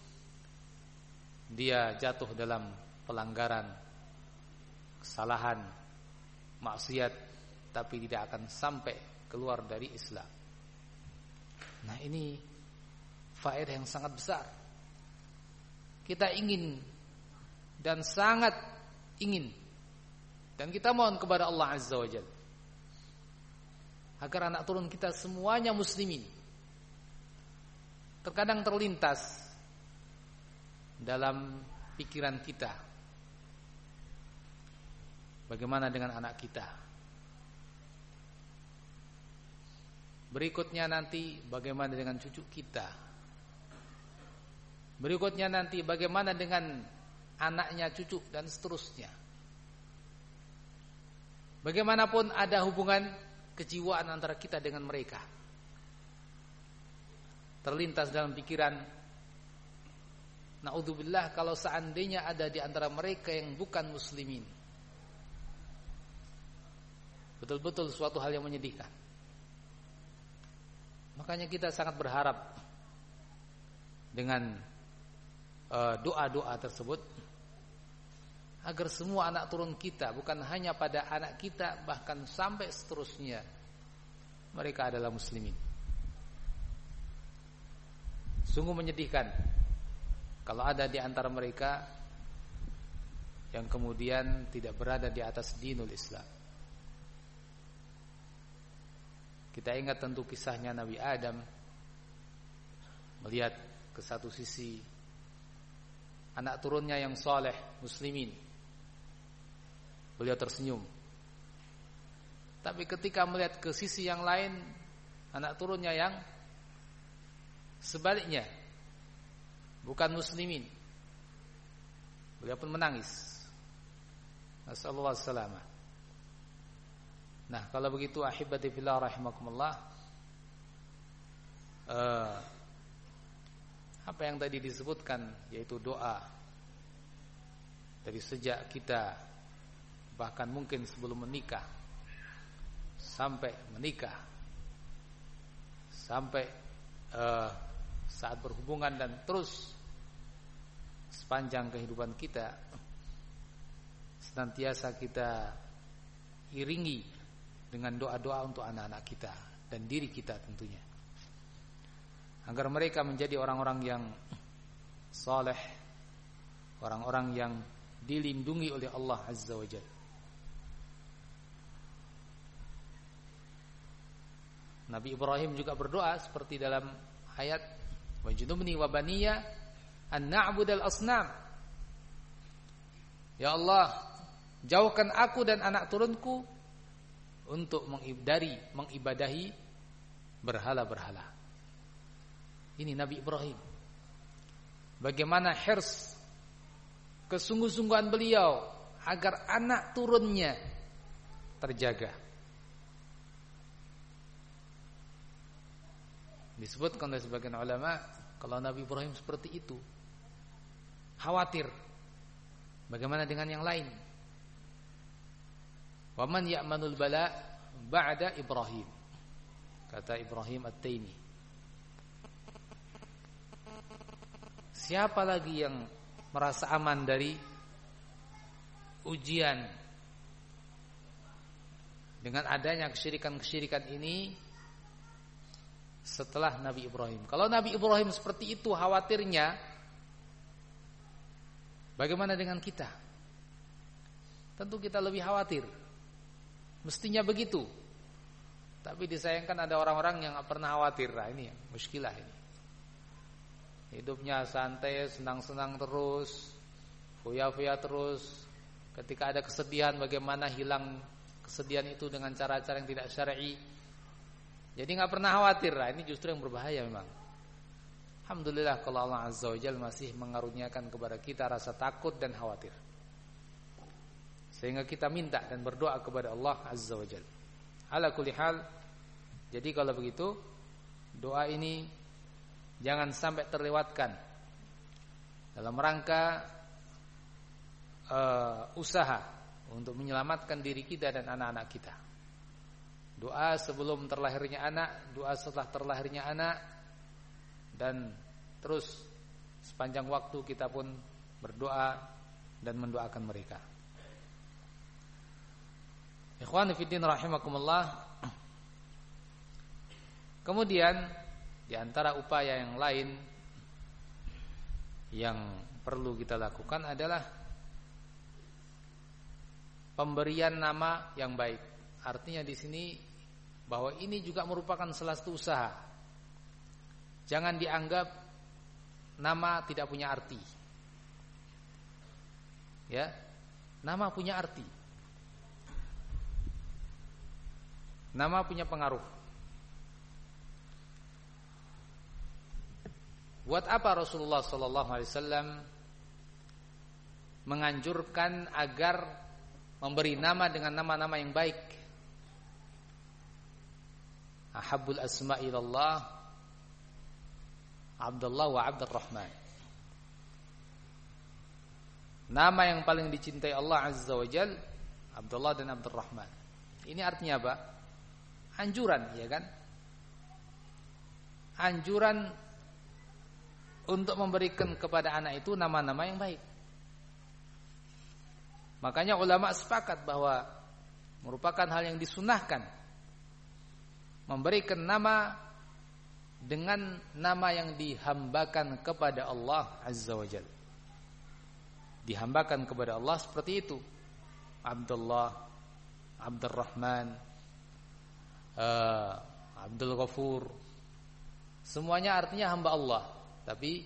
dia jatuh dalam pelanggaran, kesalahan, maksiat, tapi tidak akan sampai keluar dari Islam. Nah, ini faedah yang sangat besar. Kita ingin dan sangat ingin, dan kita mohon kepada Allah Azza wa Jalla agar anak turun kita semuanya muslimin. Terkadang terlintas dalam pikiran kita, bagaimana dengan anak kita? Berikutnya nanti bagaimana dengan cucu kita? Berikutnya nanti bagaimana dengan anaknya cucu dan seterusnya? Bagaimanapun ada hubungan kejiwaan antara kita dengan mereka. Terlintas dalam pikiran, Naudzubillah kalau seandainya ada di antara mereka yang bukan muslimin. Betul-betul suatu hal yang menyedihkan. Makanya kita sangat berharap dengan doa-doa tersebut agar semua anak turun kita, bukan hanya pada anak kita, bahkan sampai seterusnya, mereka adalah muslimin. Sungguh menyedihkan kalau ada di antara mereka yang kemudian tidak berada di atas dinul Islam. Kita ingat tentu kisahnya Nabi Adam, melihat ke satu sisi anak turunnya yang saleh muslimin, beliau tersenyum. Tapi ketika melihat ke sisi yang lain, anak turunnya yang sebaliknya, bukan muslimin, beliau pun menangis. Nasallallahu alaihi wasallam. Nah, kalau begitu ahibati fillah rahimakumullah, apa yang tadi disebutkan, yaitu doa dari sejak kita, bahkan mungkin sebelum menikah, sampai menikah, sampai saat berhubungan, dan terus sepanjang kehidupan kita, senantiasa kita iringi dengan doa-doa untuk anak-anak kita dan diri kita tentunya, agar mereka menjadi orang-orang yang saleh, orang-orang yang dilindungi oleh Allah Azza wa Jalla. Nabi Ibrahim juga berdoa seperti dalam ayat wajnubni wa baniya an na'budal asnam. Ya Allah, jauhkan aku dan anak turunku untuk mengibadahi berhala-berhala. Ini Nabi Ibrahim. Bagaimana hirs, kesungguh-sungguhan beliau agar anak turunnya terjaga. Disebutkan oleh sebagian ulama, kalau Nabi Ibrahim seperti itu, khawatir bagaimana dengan yang lain. Wa man ya'manul bala ba'da Ibrahim, kata Ibrahim At-Taimi. Siapa lagi yang merasa aman dari ujian dengan adanya kesyirikan-kesyirikan ini setelah Nabi Ibrahim? Kalau Nabi Ibrahim seperti itu khawatirnya, bagaimana dengan kita? Tentu kita lebih khawatir. Mestinya begitu. Tapi disayangkan ada orang-orang yang gak pernah khawatir. Nah, ini muskilah ini. Hidupnya santai, senang-senang terus, foya-foya terus. Ketika ada kesedihan, bagaimana hilang kesedihan itu dengan cara-cara yang tidak syar'i. Jadi gak pernah khawatir. Nah, ini justru yang berbahaya memang. Alhamdulillah kalau Allah Azza wa Jalla masih mengaruniakan kepada kita rasa takut dan khawatir, sehingga kita minta dan berdoa kepada Allah Azza wa Jalla. Ala kulli hal, jadi kalau begitu, doa ini jangan sampai terlewatkan dalam rangka usaha untuk menyelamatkan diri kita dan anak-anak kita. Doa sebelum terlahirnya anak, doa setelah terlahirnya anak, dan terus sepanjang waktu kita pun berdoa dan mendoakan mereka. Ikhwani fiddin rahimakumullah. Kemudian di antara upaya yang lain yang perlu kita lakukan adalah pemberian nama yang baik. Artinya di sini bahwa ini juga merupakan salah satu usaha. Jangan dianggap nama tidak punya arti. Ya, nama punya arti. Nama punya pengaruh. Buat apa Rasulullah sallallahu alaihi wasallam menganjurkan agar memberi nama dengan nama-nama yang baik? Ahabbul asma'i ilallah Abdullah wa Abdurrahman. Nama yang paling dicintai Allah Azza wa Jal, Abdullah dan Abdurrahman. Ini artinya apa? Anjuran, ya kan? Anjuran untuk memberikan kepada anak itu nama-nama yang baik. Makanya ulama sepakat bahwa merupakan hal yang disunahkan memberikan nama dengan nama yang dihambakan kepada Allah Azza wa Jalla. Dihambakan kepada Allah seperti itu. Abdullah, Abdurrahman, Abdul Ghafur. Semuanya artinya hamba Allah. Tapi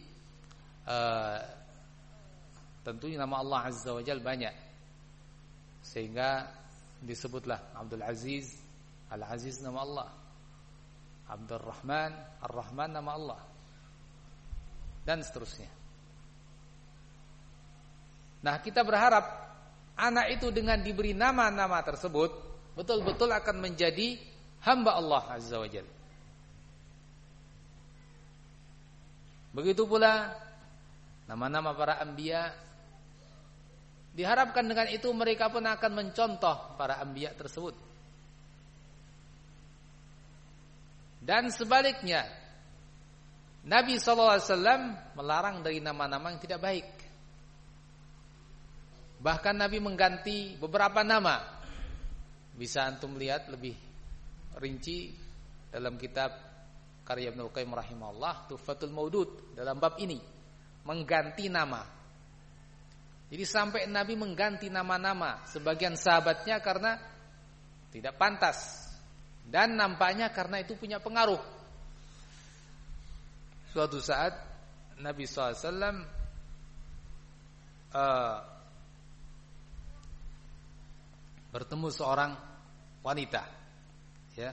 tentunya nama Allah Azza wa Jalla banyak. Sehingga disebutlah Abdul Aziz. Al-Aziz nama Allah. Abdul Rahman, Ar-Rahman nama Allah. Dan seterusnya. Nah, kita berharap anak itu dengan diberi nama-nama tersebut betul-betul akan menjadi hamba Allah Azza wa Jalla. Begitu pula nama-nama para anbiya, diharapkan dengan itu mereka pun akan mencontoh para anbiya tersebut. Dan sebaliknya, Nabi SAW melarang dari nama-nama yang tidak baik. Bahkan Nabi mengganti beberapa nama. Bisa antum lihat lebih rinci dalam kitab karya Ibnu Qayyim rahimahullah, Tuhfatul Maudud, dalam bab ini mengganti nama. Jadi sampai Nabi mengganti nama-nama sebagian sahabatnya karena tidak pantas, dan nampaknya karena itu punya pengaruh. Suatu saat Nabi SAW bertemu seorang wanita, ya,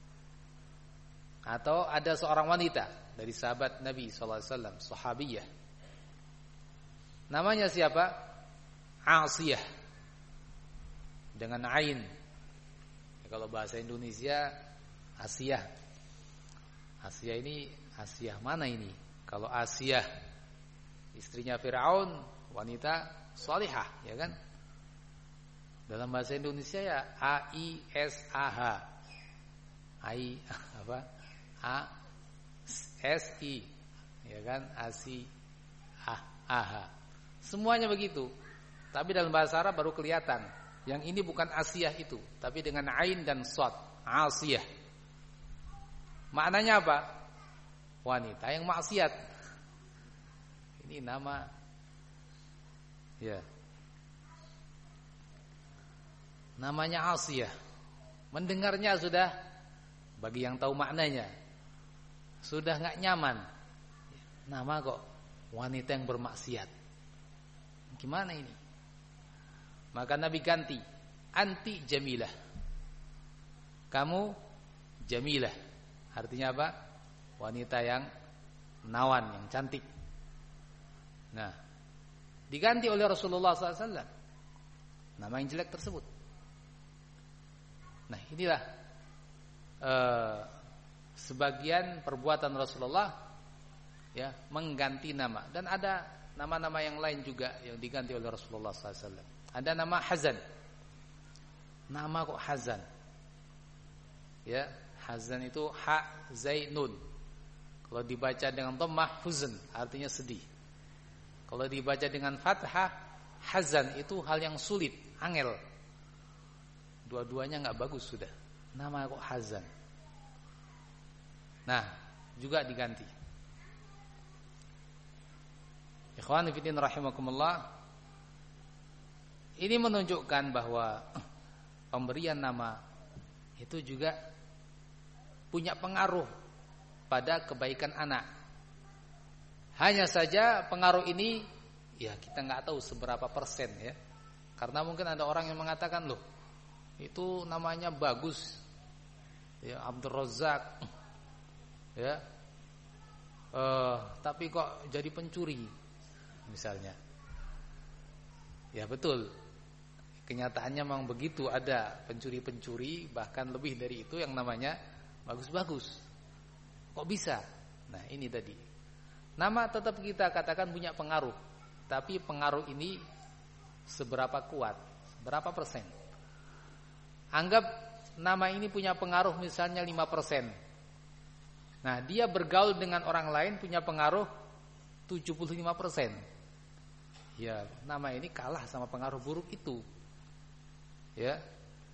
atau ada seorang wanita dari sahabat Nabi SAW, sahabiyah. Namanya siapa? Asiyah, dengan ain. Kalau bahasa Indonesia Asiyah. Asiyah ini Asiyah mana ini? Kalau Asiyah istrinya Firaun, wanita salihah, ya kan? Dalam bahasa Indonesia ya A-I-S-A-H. I apa? A-S-I, ya kan? Asi-A-H. Semuanya begitu. Tapi dalam bahasa Arab baru kelihatan. Yang ini bukan Asiyah itu, tapi dengan ain dan shad, Asiyah. Maknanya apa? Wanita yang maksiat. Ini nama, ya, namanya Asiyah. Mendengarnya sudah, bagi yang tahu maknanya, sudah nggak nyaman. Nama kok wanita yang bermaksiat. Gimana ini? Maka Nabi ganti, anti jamilah. Kamu jamilah. Artinya apa? Wanita yang menawan, yang cantik. Nah, diganti oleh Rasulullah SAW nama yang jelek tersebut. Nah, inilah sebagian perbuatan Rasulullah, ya, mengganti nama. Dan ada nama-nama yang lain juga yang diganti oleh Rasulullah SAW. Ada nama Hazan. Nama kok Hazan? Ya, Hazan itu ha zainun. Kalau dibaca dengan dhammah huzn, artinya sedih. Kalau dibaca dengan fathah hazan, itu hal yang sulit, angel. Dua-duanya enggak bagus sudah. Nama kok Hazan. Nah, juga diganti. Ikhwan fillah rahimakumullah. Ini menunjukkan bahwa pemberian nama itu juga punya pengaruh pada kebaikan anak. Hanya saja pengaruh ini, ya, kita nggak tahu seberapa persen, ya. Karena mungkin ada orang yang mengatakan, loh, itu namanya bagus, ya, Abdul Razak, ya, tapi kok jadi pencuri, misalnya. Ya betul. Kenyataannya memang begitu, ada pencuri-pencuri, bahkan lebih dari itu yang namanya bagus-bagus. Kok bisa? Nah, ini tadi. Nama tetap kita katakan punya pengaruh, tapi pengaruh ini seberapa kuat, berapa persen. Anggap nama ini punya pengaruh misalnya 5%. Nah, dia bergaul dengan orang lain punya pengaruh 75%. Ya, nama ini kalah sama pengaruh buruk itu. Ya.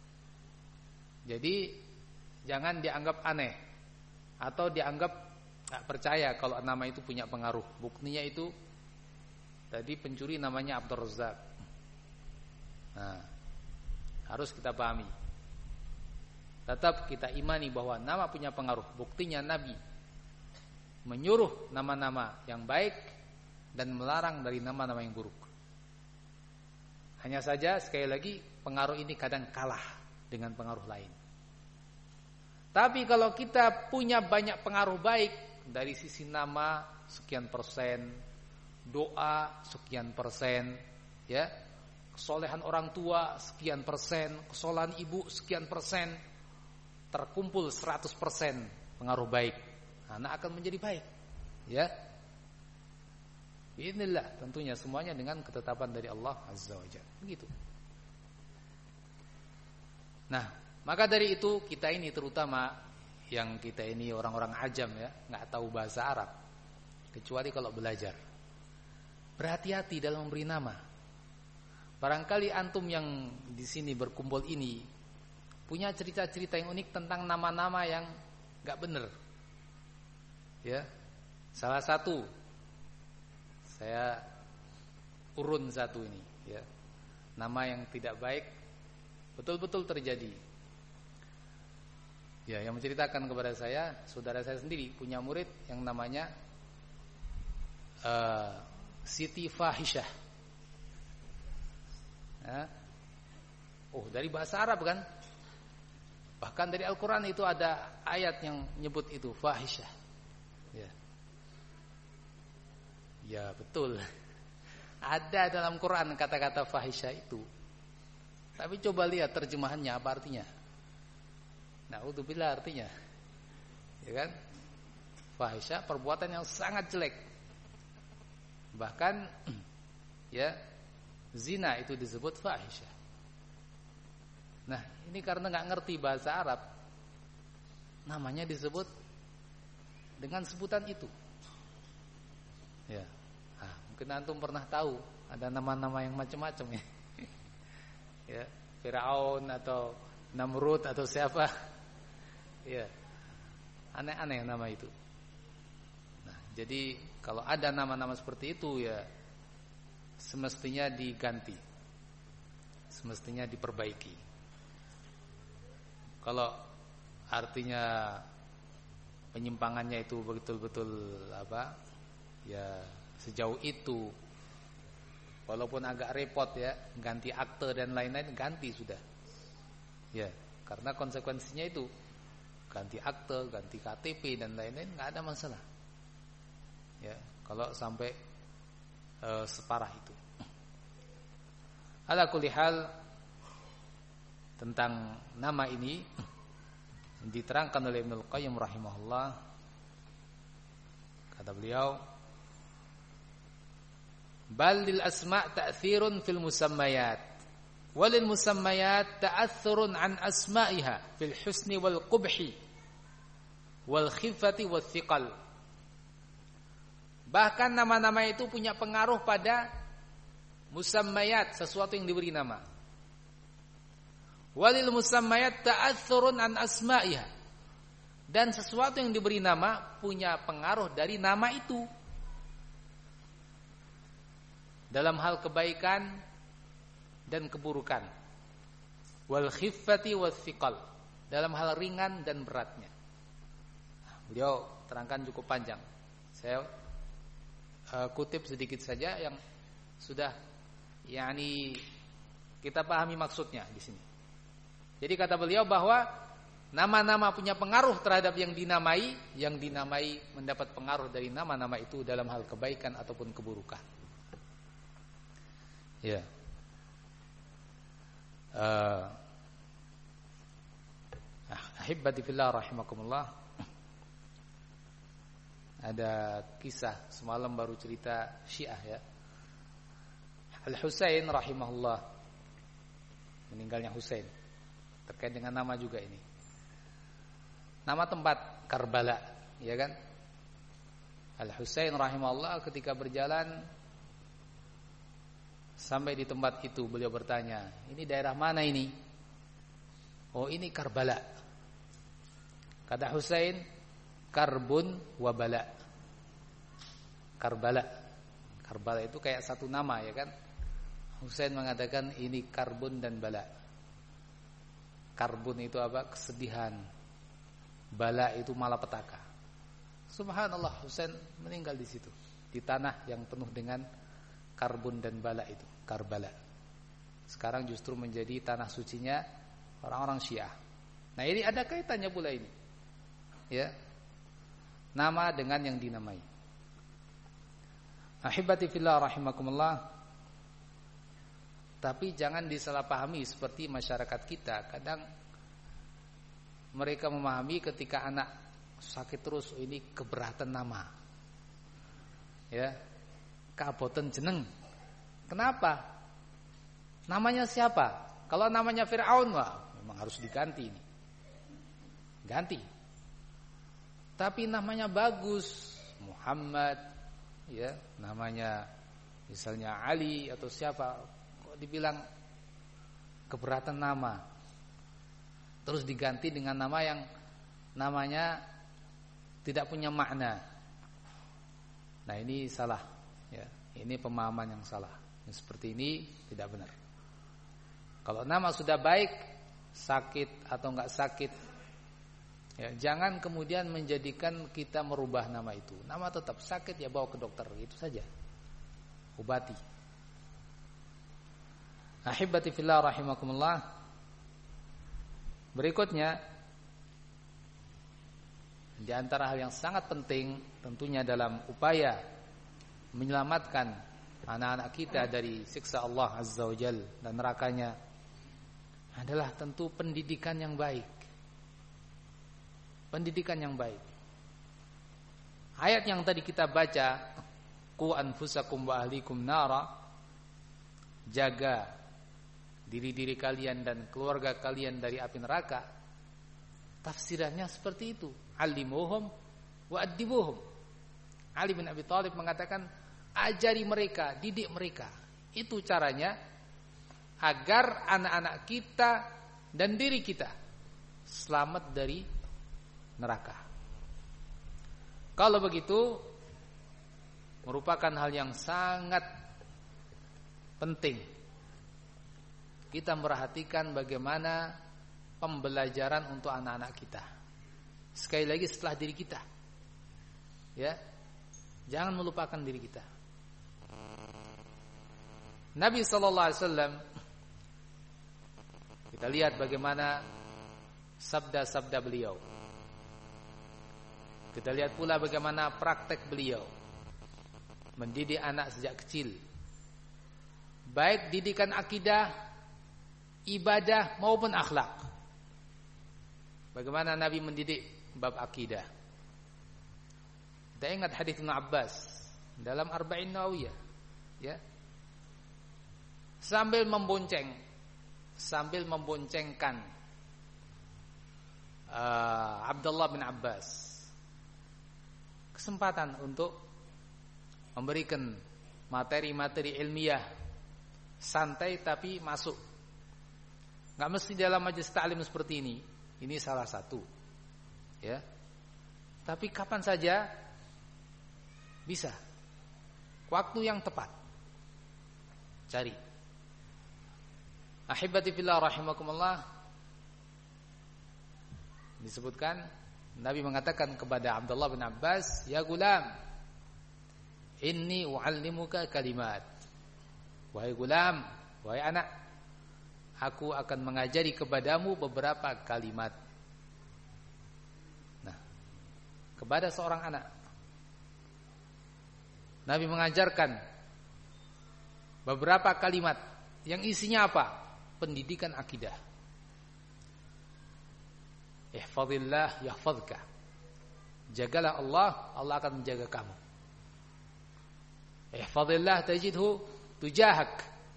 Jadi jangan dianggap aneh atau dianggap nggak percaya kalau nama itu punya pengaruh. Buktinya itu tadi pencuri namanya Abdul Razak. Nah, harus kita pahami. Tetap kita imani bahwa nama punya pengaruh. Buktinya Nabi menyuruh nama-nama yang baik dan melarang dari nama-nama yang buruk. Hanya saja sekali lagi pengaruh ini kadang kalah dengan pengaruh lain. Tapi kalau kita punya banyak pengaruh baik dari sisi nama sekian persen, doa sekian persen, ya, kesolehan orang tua sekian persen, kesalahan ibu sekian persen, terkumpul 100% pengaruh baik, anak akan menjadi baik, ya. Bismillah, tentunya semuanya dengan ketetapan dari Allah Azza wa Jalla. Begitu. Nah, maka dari itu kita ini terutama yang kita ini orang-orang ajam ya, nggak tahu bahasa Arab kecuali kalau belajar. Berhati-hati dalam memberi nama. Barangkali antum yang di sini berkumpul ini punya cerita-cerita yang unik tentang nama-nama yang nggak benar. Ya, salah satu saya urun satu ini, ya, nama yang tidak baik betul-betul terjadi. Ya, yang menceritakan kepada saya, saudara saya sendiri punya murid yang namanya Siti Fahisyah. Ya. Oh, dari bahasa Arab kan? Bahkan dari Al-Quran itu ada ayat yang nyebut itu fahisyah. Ya, ya betul. Ada dalam Quran kata-kata fahisyah itu. Tapi coba lihat terjemahannya apa artinya. Na'udzubillah artinya, ya kan? Fahisyah, perbuatan yang sangat jelek. Bahkan ya, zina itu disebut fahisyah. Nah, ini karena nggak ngerti bahasa Arab, namanya disebut dengan sebutan itu. Ya, mungkin antum pernah tahu ada nama-nama yang macam-macam ya. Ya, Firaun atau Namrud atau siapa. Ya, aneh-aneh nama itu. Nah, jadi kalau ada nama-nama seperti itu ya semestinya diganti, semestinya diperbaiki. Kalau artinya penyimpangannya itu betul-betul apa, ya sejauh itu, walaupun agak repot ya, ganti akte dan lain-lain, ganti sudah. Ya, karena konsekuensinya itu ganti akte, ganti KTP dan lain-lain nggak ada masalah. Ya, kalau sampai separah itu. Ala kulli hal, tentang nama ini diterangkan oleh Ibnu Qayyim rahimahullah. Kata beliau, bal lil asma' ta'thirun fil musammayat, walil musammayat ta'athurun an asma'iha fil husni wal qubhi wal khifati wal thiqal. Bahkan nama-nama itu punya pengaruh pada musammayat, sesuatu yang diberi nama. Walil musammayat ta'athurun an asma'iha, dan sesuatu yang diberi nama punya pengaruh dari nama itu dalam hal kebaikan dan keburukan. Wal khiffati wal thiqal, dalam hal ringan dan beratnya. Beliau terangkan cukup panjang. Saya kutip sedikit saja yang sudah yakni kita pahami maksudnya di sini. Jadi kata beliau bahwa nama-nama punya pengaruh terhadap yang dinamai mendapat pengaruh dari nama-nama itu dalam hal kebaikan ataupun keburukan. Ya. Ahibbati fillah rahimakumullah. Ada kisah semalam baru cerita Syiah ya. Al-Husain rahimahullah, meninggalnya Husain, terkait dengan nama juga ini. Nama tempat Karbala, ya kan? Al-Husain rahimahullah ketika berjalan sampai di tempat itu, beliau bertanya, ini daerah mana ini? Oh, ini Karbala. Kata Husain, karbun wa bala. Karbala. Karbala itu kayak satu nama, ya kan? Husain mengatakan ini karbun dan bala. Karbun itu apa? Kesedihan. Bala itu malapetaka. Subhanallah, Husain meninggal di situ, di tanah yang penuh dengan karbun dan bala itu, Karbala. Sekarang justru menjadi tanah sucinya orang-orang Syiah. Nah, ini ada kaitannya pula ini. Ya. Nama dengan yang dinamai. Ahibati fillah rahimakumullah. Tapi jangan disalahpahami seperti masyarakat kita. Kadang mereka memahami ketika anak sakit terus, ini keberatan nama. Ya. Kaboten jeneng. Kenapa? Namanya siapa? Kalau namanya Fir'aun, wah, memang harus diganti ini. Ganti. Tapi namanya bagus, Muhammad, ya, namanya misalnya Ali atau siapa, kok dibilang keberatan nama. Terus diganti dengan nama yang namanya tidak punya makna. Nah, ini salah, ya. Ini pemahaman yang salah. Yang seperti ini tidak benar. Kalau nama sudah baik, sakit atau enggak sakit, ya, jangan kemudian menjadikan kita merubah nama itu. Nama tetap sakit, ya bawa ke dokter, itu saja. Obati. Ahibati fillah rahimakumullah. Berikutnya, di antara hal yang sangat penting tentunya dalam upaya menyelamatkan anak-anak kita dari siksa Allah Azza wa Jalla dan nerakanya adalah tentu pendidikan yang baik. Pendidikan yang baik. Ayat yang tadi kita baca, qu anfusakum wa ahlikum nara, jaga diri-diri kalian dan keluarga kalian dari api neraka. Tafsirannya seperti itu. Alimuhum wa addibuhum. Ali bin Abi Thalib mengatakan, ajari mereka, didik mereka. Itu caranya agar anak-anak kita dan diri kita selamat dari neraka. Kalau begitu, merupakan hal yang sangat penting kita merhatikan bagaimana pembelajaran untuk anak-anak kita. Sekali lagi setelah diri kita. Ya. Jangan melupakan diri kita. Nabi sallallahu alaihi wasallam, kita lihat bagaimana sabda-sabda beliau. Kita lihat pula bagaimana praktek beliau mendidik anak sejak kecil. Baik didikan akidah, ibadah maupun akhlak. Bagaimana Nabi mendidik bab akidah. Kita ingat hadis Ibnu Abbas dalam Arba'in Nawawiyah, ya. Sambil memboncengkan Abdullah bin Abbas, kesempatan untuk memberikan materi-materi ilmiah, santai tapi masuk. Enggak mesti dalam majelis ta'lim seperti ini. Ini salah satu. Ya. Tapi kapan saja bisa. Waktu yang tepat. Cari. Ahibati fillah rahimakumullah. Disebutkan Nabi mengatakan kepada Abdullah bin Abbas, "Ya gulam, inni u'allimuka kalimat." Wahai gulam, wahai anak, aku akan mengajari kepadamu beberapa kalimat. Nah, kepada seorang anak Nabi mengajarkan beberapa kalimat yang isinya apa? Pendidikan akidah. Ihfazillah yahfazka. Jagalah Allah, Allah akan menjaga kamu. Ihfazillah tajidhu tujahak.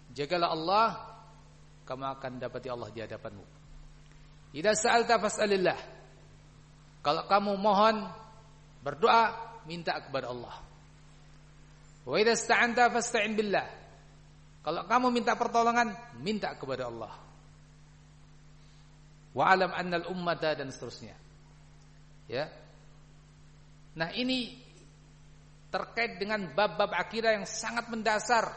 Jagalah Allah, kamu akan dapati Allah di hadapanmu. Idza sa'alta fas'alillah. Kalau kamu mohon, berdoa, minta kepada Allah. Wa idza ista'anta fasta'in billah. Kalau kamu minta pertolongan, minta kepada Allah. Wa alam annal ummata, dan seterusnya. Ya. Nah, ini terkait dengan bab-bab akidah yang sangat mendasar,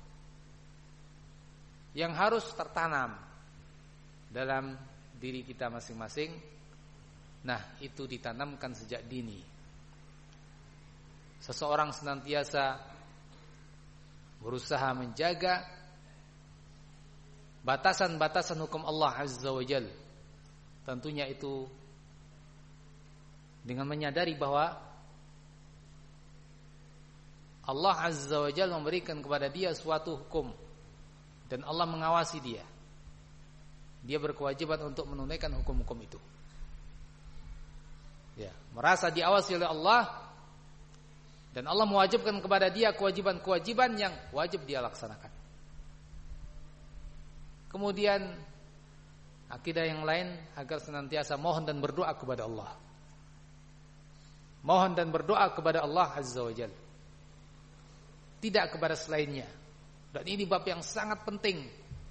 yang harus tertanam dalam diri kita masing-masing. Nah, itu ditanamkan sejak dini. Seseorang senantiasa berusaha menjaga batasan-batasan hukum Allah Azza wa Jalla. Tentunya itu dengan menyadari bahwa Allah Azza wa Jalla memberikan kepada dia suatu hukum dan Allah mengawasi dia. Dia berkewajiban untuk menunaikan hukum-hukum itu. Ya, merasa diawasi oleh Allah dan Allah mewajibkan kepada dia kewajiban-kewajiban yang wajib dia laksanakan. Kemudian akidah yang lain agar senantiasa mohon dan berdoa kepada Allah. Mohon dan berdoa kepada Allah Azza wa Jalla, tidak kepada selainnya. Dan ini bab yang sangat penting.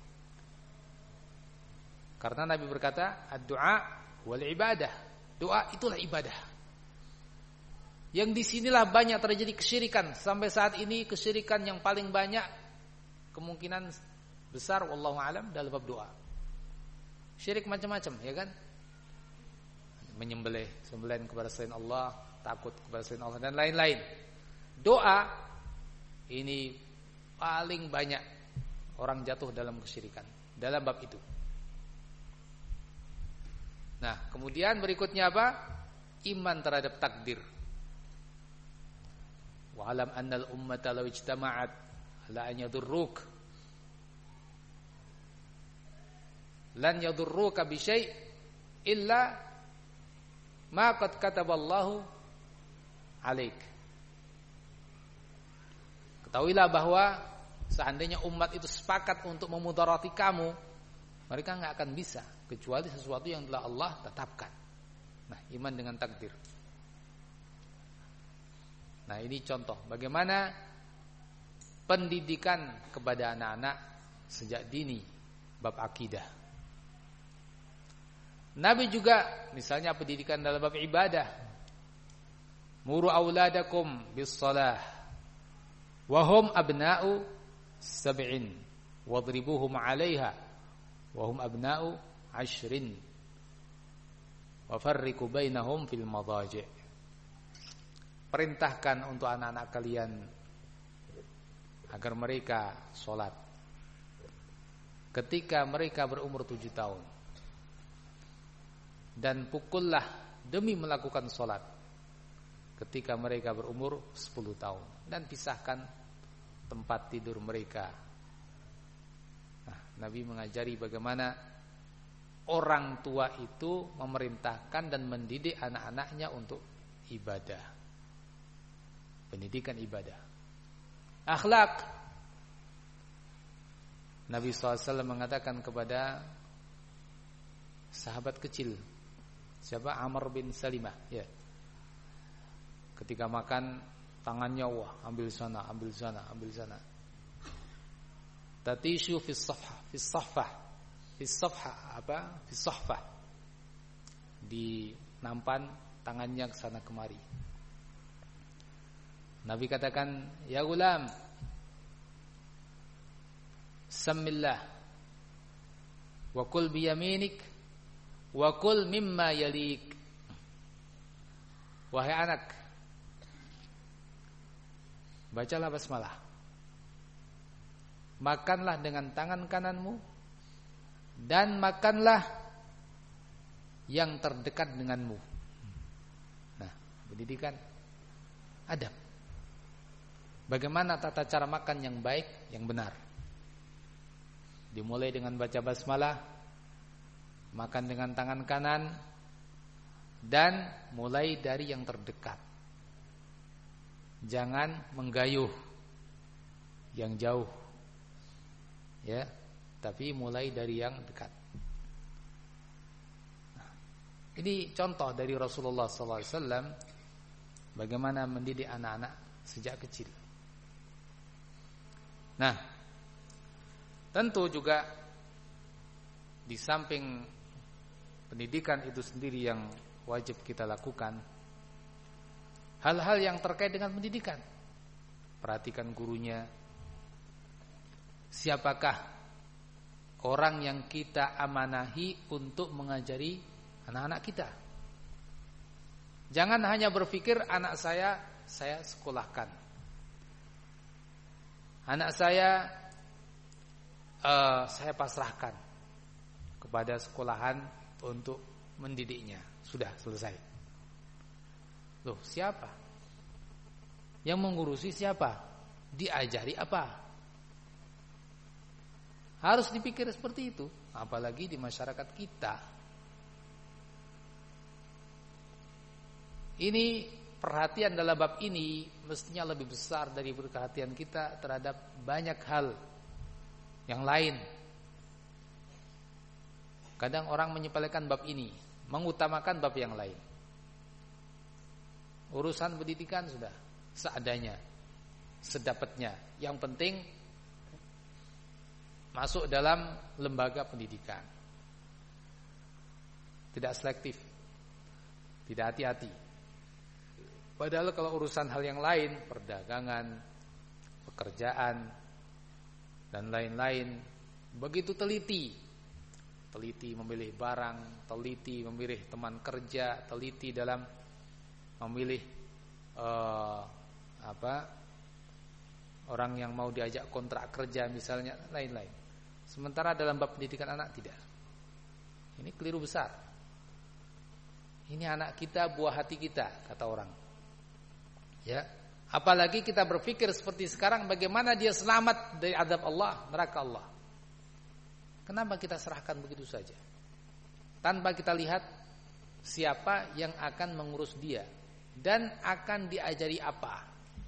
Karena Nabi berkata, ad-du'a wal ibadah. Doa itulah ibadah. Yang disinilah banyak terjadi kesyirikan. Sampai saat ini kesyirikan yang paling banyak, kemungkinan besar wallahu alam, dalam bab doa. Syirik macam-macam, ya kan? Menyembelih, sembelihan kepada selain Allah, takut kepada selain Allah, dan lain-lain. Doa ini paling banyak orang jatuh dalam kesyirikan dalam bab itu. Nah, kemudian berikutnya apa? Iman terhadap takdir. Wa alam annal ummata law ijtama'at ala an yadurruk lan yadurruka bi syai' illa ma qad kataballahu 'alaik. Ketahuilah bahwa seandainya umat itu sepakat untuk memudarati kamu, mereka enggak akan bisa kecuali sesuatu yang telah Allah tetapkan. Nah, iman dengan takdir. Nah, ini contoh bagaimana pendidikan kepada anak-anak sejak dini bab akidah. Nabi juga misalnya pendidikan dalam bab ibadah. Muru auladakum bis-shalah wa hum abna'u sab'in wadribuhum 'alaiha wa hum abna'u 'ashrin wa farriqu bainahum fil madaji'. Perintahkan untuk anak-anak kalian agar mereka sholat ketika mereka berumur 7 tahun, dan pukullah demi melakukan sholat ketika mereka berumur 10 tahun, dan pisahkan tempat tidur mereka. Nah, Nabi mengajari bagaimana orang tua itu memerintahkan dan mendidik anak-anaknya untuk ibadah, pendidikan ibadah. Akhlak, Nabi SAW mengatakan kepada sahabat kecil, siapa? Amr bin Salimah, ya. Ketika makan, tangannya wah, ambil sana, ambil sana, ambil sana. Tatishu fi safha, fi safha, fi safha apa? Fi safha. Di nampan tangannya ke sana kemari. Nabi katakan, ya gulam, samillah wa kul biyaminik wa kul mimma yalik. Wahai anak, bacalah basmalah, makanlah dengan tangan kananmu, dan makanlah yang terdekat denganmu. Nah, pendidikan adab. Bagaimana tata cara makan yang baik, yang benar. Dimulai dengan baca basmalah, makan dengan tangan kanan, dan mulai dari yang terdekat. Jangan menggayuh yang jauh. Ya, tapi mulai dari yang dekat. Nah, ini contoh dari Rasulullah SAW bagaimana mendidik anak-anak sejak kecil. Nah, tentu juga di samping pendidikan itu sendiri yang wajib kita lakukan, hal-hal yang terkait dengan pendidikan. Perhatikan gurunya. Siapakah orang yang kita amanahi untuk mengajari anak-anak kita? Jangan hanya berpikir anak saya sekolahkan. Anak saya pasrahkan kepada sekolahan untuk mendidiknya. Sudah selesai. Loh, siapa? Yang mengurusi siapa? Diajari apa? Harus dipikir seperti itu, apalagi di masyarakat kita. Ini perhatian dalam bab ini mestinya lebih besar dari perhatian kita terhadap banyak hal yang lain. Kadang orang menyepelekan bab ini, mengutamakan bab yang lain. Urusan pendidikan sudah seadanya, sedapatnya. Yang penting masuk dalam lembaga pendidikan. Tidak selektif, tidak hati-hati. Padahal kalau urusan hal yang lain, perdagangan, pekerjaan, dan lain-lain, begitu teliti. Teliti memilih barang, teliti memilih teman kerja, teliti dalam memilih orang yang mau diajak kontrak kerja misalnya, lain-lain. Sementara dalam bab pendidikan anak tidak. Ini keliru besar. Ini anak kita, buah hati kita, kata orang. Ya, apalagi kita berpikir seperti sekarang, bagaimana dia selamat dari azab Allah, neraka Allah. Kenapa kita serahkan begitu saja? Tanpa kita lihat siapa yang akan mengurus dia dan akan diajari apa.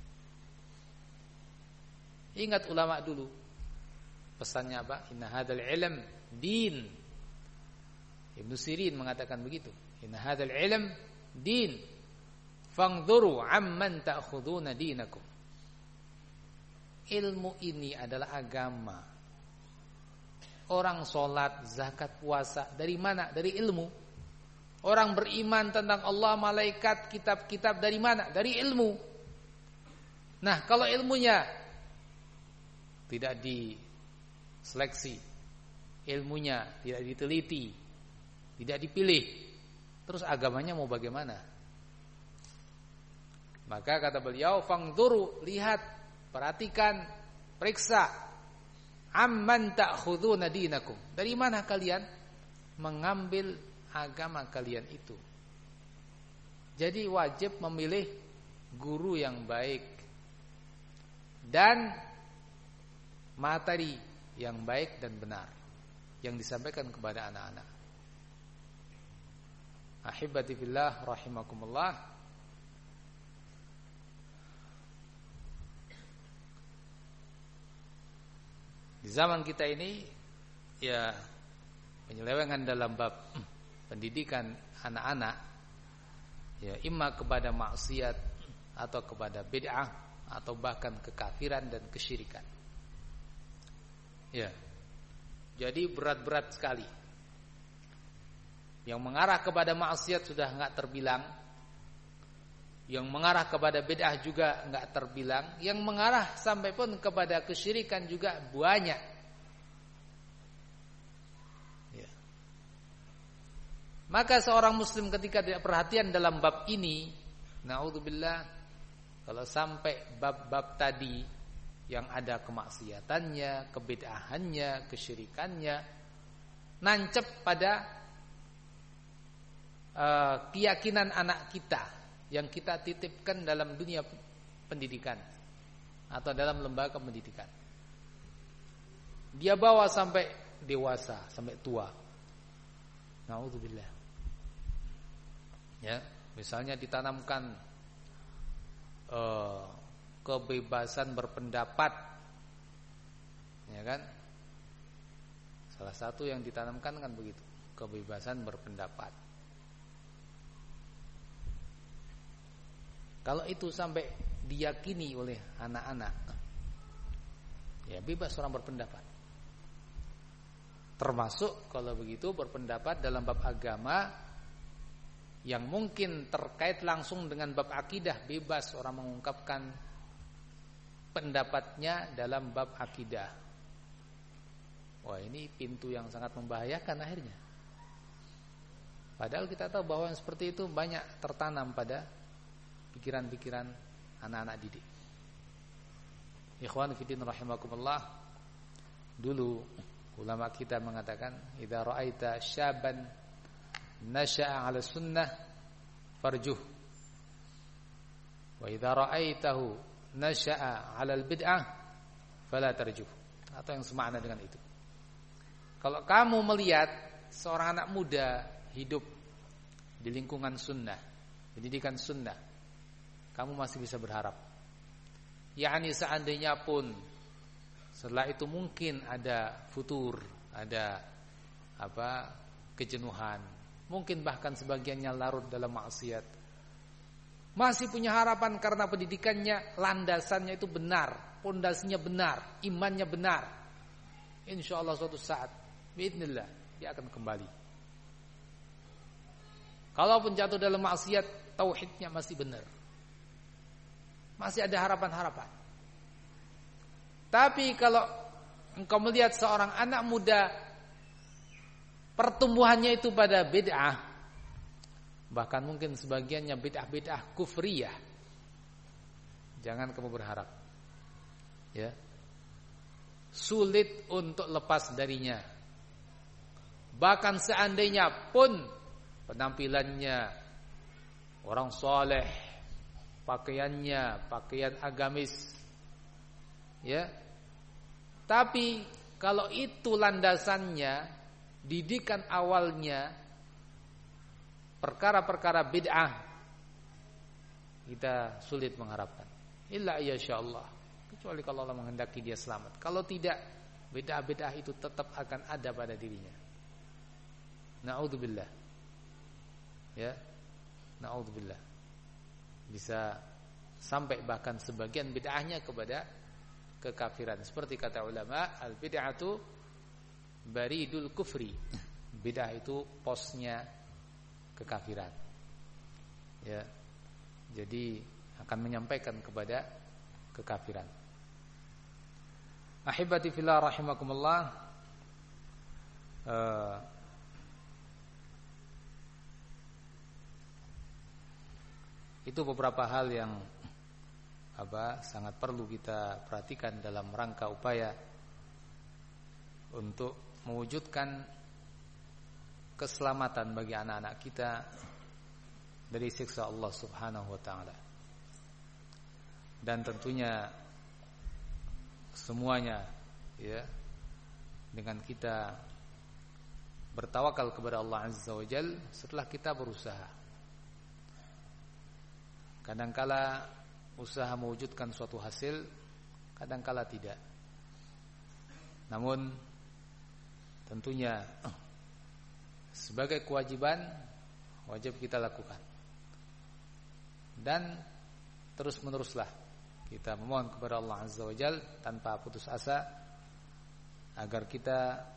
Ingat ulama dulu, pesannya apa? Inna hadzal ilm din. Ibnu Sirin mengatakan begitu. Inna hadzal ilm din. Fangdhuru amman ta'khuduna dinakum. Ilmu ini adalah agama. Orang sholat, zakat, puasa dari mana? Dari ilmu. Orang beriman tentang Allah, malaikat, kitab-kitab dari mana? Dari ilmu. Nah, kalau ilmunya tidak diseleksi, ilmunya tidak diteliti, tidak dipilih, terus agamanya mau bagaimana? Maka kata beliau, fangduru, lihat, perhatikan, periksa, amman ta'khuduna dinakum. Dari mana kalian mengambil agama kalian itu? Jadi wajib memilih guru yang baik dan materi yang baik dan benar yang disampaikan kepada anak-anak. Ahibati fillah rahimakumullah. Di zaman kita ini ya penyelewengan dalam bab pendidikan anak-anak ya imma kepada maksiat atau kepada bid'ah atau bahkan kekafiran dan kesyirikan. Ya. Jadi berat-berat sekali. Yang mengarah kepada maksiat sudah enggak terbilang. Yang mengarah kepada bid'ah juga enggak terbilang. Yang mengarah sampai pun kepada kesyirikan juga banyak. Ya. Maka seorang muslim ketika tidak perhatian dalam bab ini, naudzubillah, kalau sampai bab-bab tadi yang ada kemaksiatannya, kebid'ahannya, kesyirikannya, nancep pada keyakinan anak kita yang kita titipkan dalam dunia pendidikan atau dalam lembaga pendidikan. Dia bawa sampai dewasa, sampai tua. Naudzubillah. Ya, misalnya ditanamkan kebebasan berpendapat, ya kan? Salah satu yang ditanamkan kan begitu, kebebasan berpendapat. Kalau itu sampai diyakini oleh anak-anak, ya bebas orang berpendapat. Termasuk kalau begitu berpendapat dalam bab agama yang mungkin terkait langsung dengan bab akidah, bebas orang mengungkapkan pendapatnya dalam bab akidah. Wah, ini pintu yang sangat membahayakan akhirnya. Padahal kita tahu bahwa yang seperti itu banyak tertanam pada pikiran-pikiran anak-anak didik. Ikhwan fillah rahimakumullah. Dulu ulama kita mengatakan, idza ra'aita syaban nasha'a 'ala sunnah farjuh. Wa idza ra'aitahu nasha'a 'ala al-bid'ah fala tarjuh. Atau yang semakna dengan itu. Kalau kamu melihat seorang anak muda hidup di lingkungan sunnah, pendidikan sunnah, kamu masih bisa berharap. yakni seandainya pun setelah itu mungkin ada futur, ada kejenuhan, mungkin bahkan sebagiannya larut dalam maksiat, masih punya harapan karena pendidikannya, landasannya itu benar, pondasinya benar, imannya benar. Insyaallah suatu saat biidznillah dia akan kembali. Kalaupun jatuh dalam maksiat, tauhidnya masih benar, masih ada harapan-harapan. Tapi kalau engkau melihat seorang anak muda pertumbuhannya itu pada bid'ah, bahkan mungkin sebagiannya bid'ah kufriyah, jangan kamu berharap, ya, sulit untuk lepas darinya. Bahkan seandainya pun penampilannya orang soleh, pakaiannya pakaian agamis, ya, tapi kalau itu landasannya, didikan awalnya perkara-perkara bid'ah, kita sulit mengharapkan. Illa insyaallah, kecuali kalau Allah menghendaki dia selamat. Kalau tidak, bid'ah itu tetap akan ada pada dirinya. Na'udzubillah, ya, na'udzubillah, bisa sampai bahkan sebagian bid'ahnya kepada kekafiran. Seperti kata ulama, al bid'atu baridul kufri, bid'ah itu posnya kekafiran, ya, jadi akan menyampaikan kepada kekafiran. Ahibati fillah rahimakumullah, itu beberapa hal yang sangat perlu kita perhatikan dalam rangka upaya untuk mewujudkan keselamatan bagi anak-anak kita dari siksa Allah Subhanahu wa taala. Dan tentunya semuanya, ya, dengan kita bertawakal kepada Allah Azza wa Jalla setelah kita berusaha. Kadangkala usaha mewujudkan suatu hasil, kadangkala tidak. Namun tentunya sebagai kewajiban, wajib kita lakukan. Dan terus-meneruslah kita memohon kepada Allah Azza wa Jalla tanpa putus asa agar kita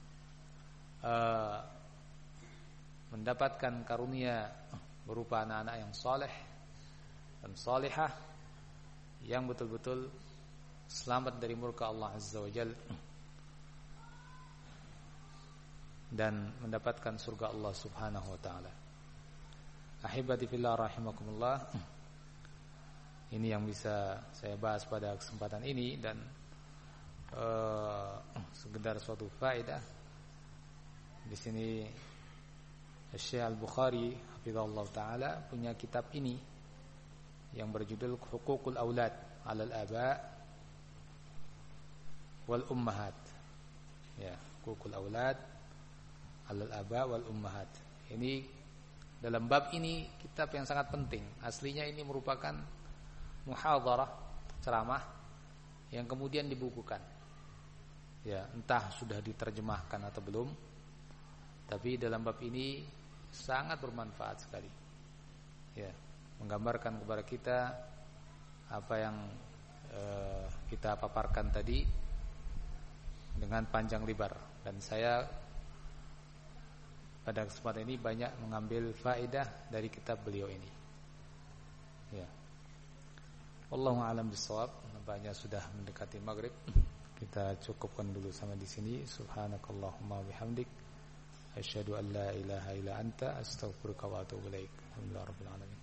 mendapatkan karunia berupa anak-anak yang saleh dan salihah yang betul-betul selamat dari murka Allah Azza wa Jalla dan mendapatkan surga Allah Subhanahu wa taala. Ahibati fillah rahimakumullah, ini yang bisa saya bahas pada kesempatan ini, dan sekedar suatu faedah. Di sini Syekh Al-Bukhari hafizahullah taala punya kitab ini yang berjudul Huququl Aulad 'alal Aba wal Ummahat. Ya, Huququl Aulad 'alal Aba wal Ummahat. Ini dalam bab ini kitab yang sangat penting. Aslinya ini merupakan muhadharah, ceramah yang kemudian dibukukan. Ya, entah sudah diterjemahkan atau belum. Tapi dalam bab ini sangat bermanfaat sekali. Ya, menggambarkan kepada kita apa yang kita paparkan tadi dengan panjang lebar. Dan saya pada kesempatan ini banyak mengambil faedah dari kitab beliau ini. Ya. Wallahu a'lam bishawab. Nampaknya sudah mendekati maghrib. Kita cukupkan dulu sampai di sini. Subhanakallahumma bihamdik, asyhadu an la ilaha illa anta, astaghfiruka wa atubu ilaik. Alhamdulillahirabbil alamin.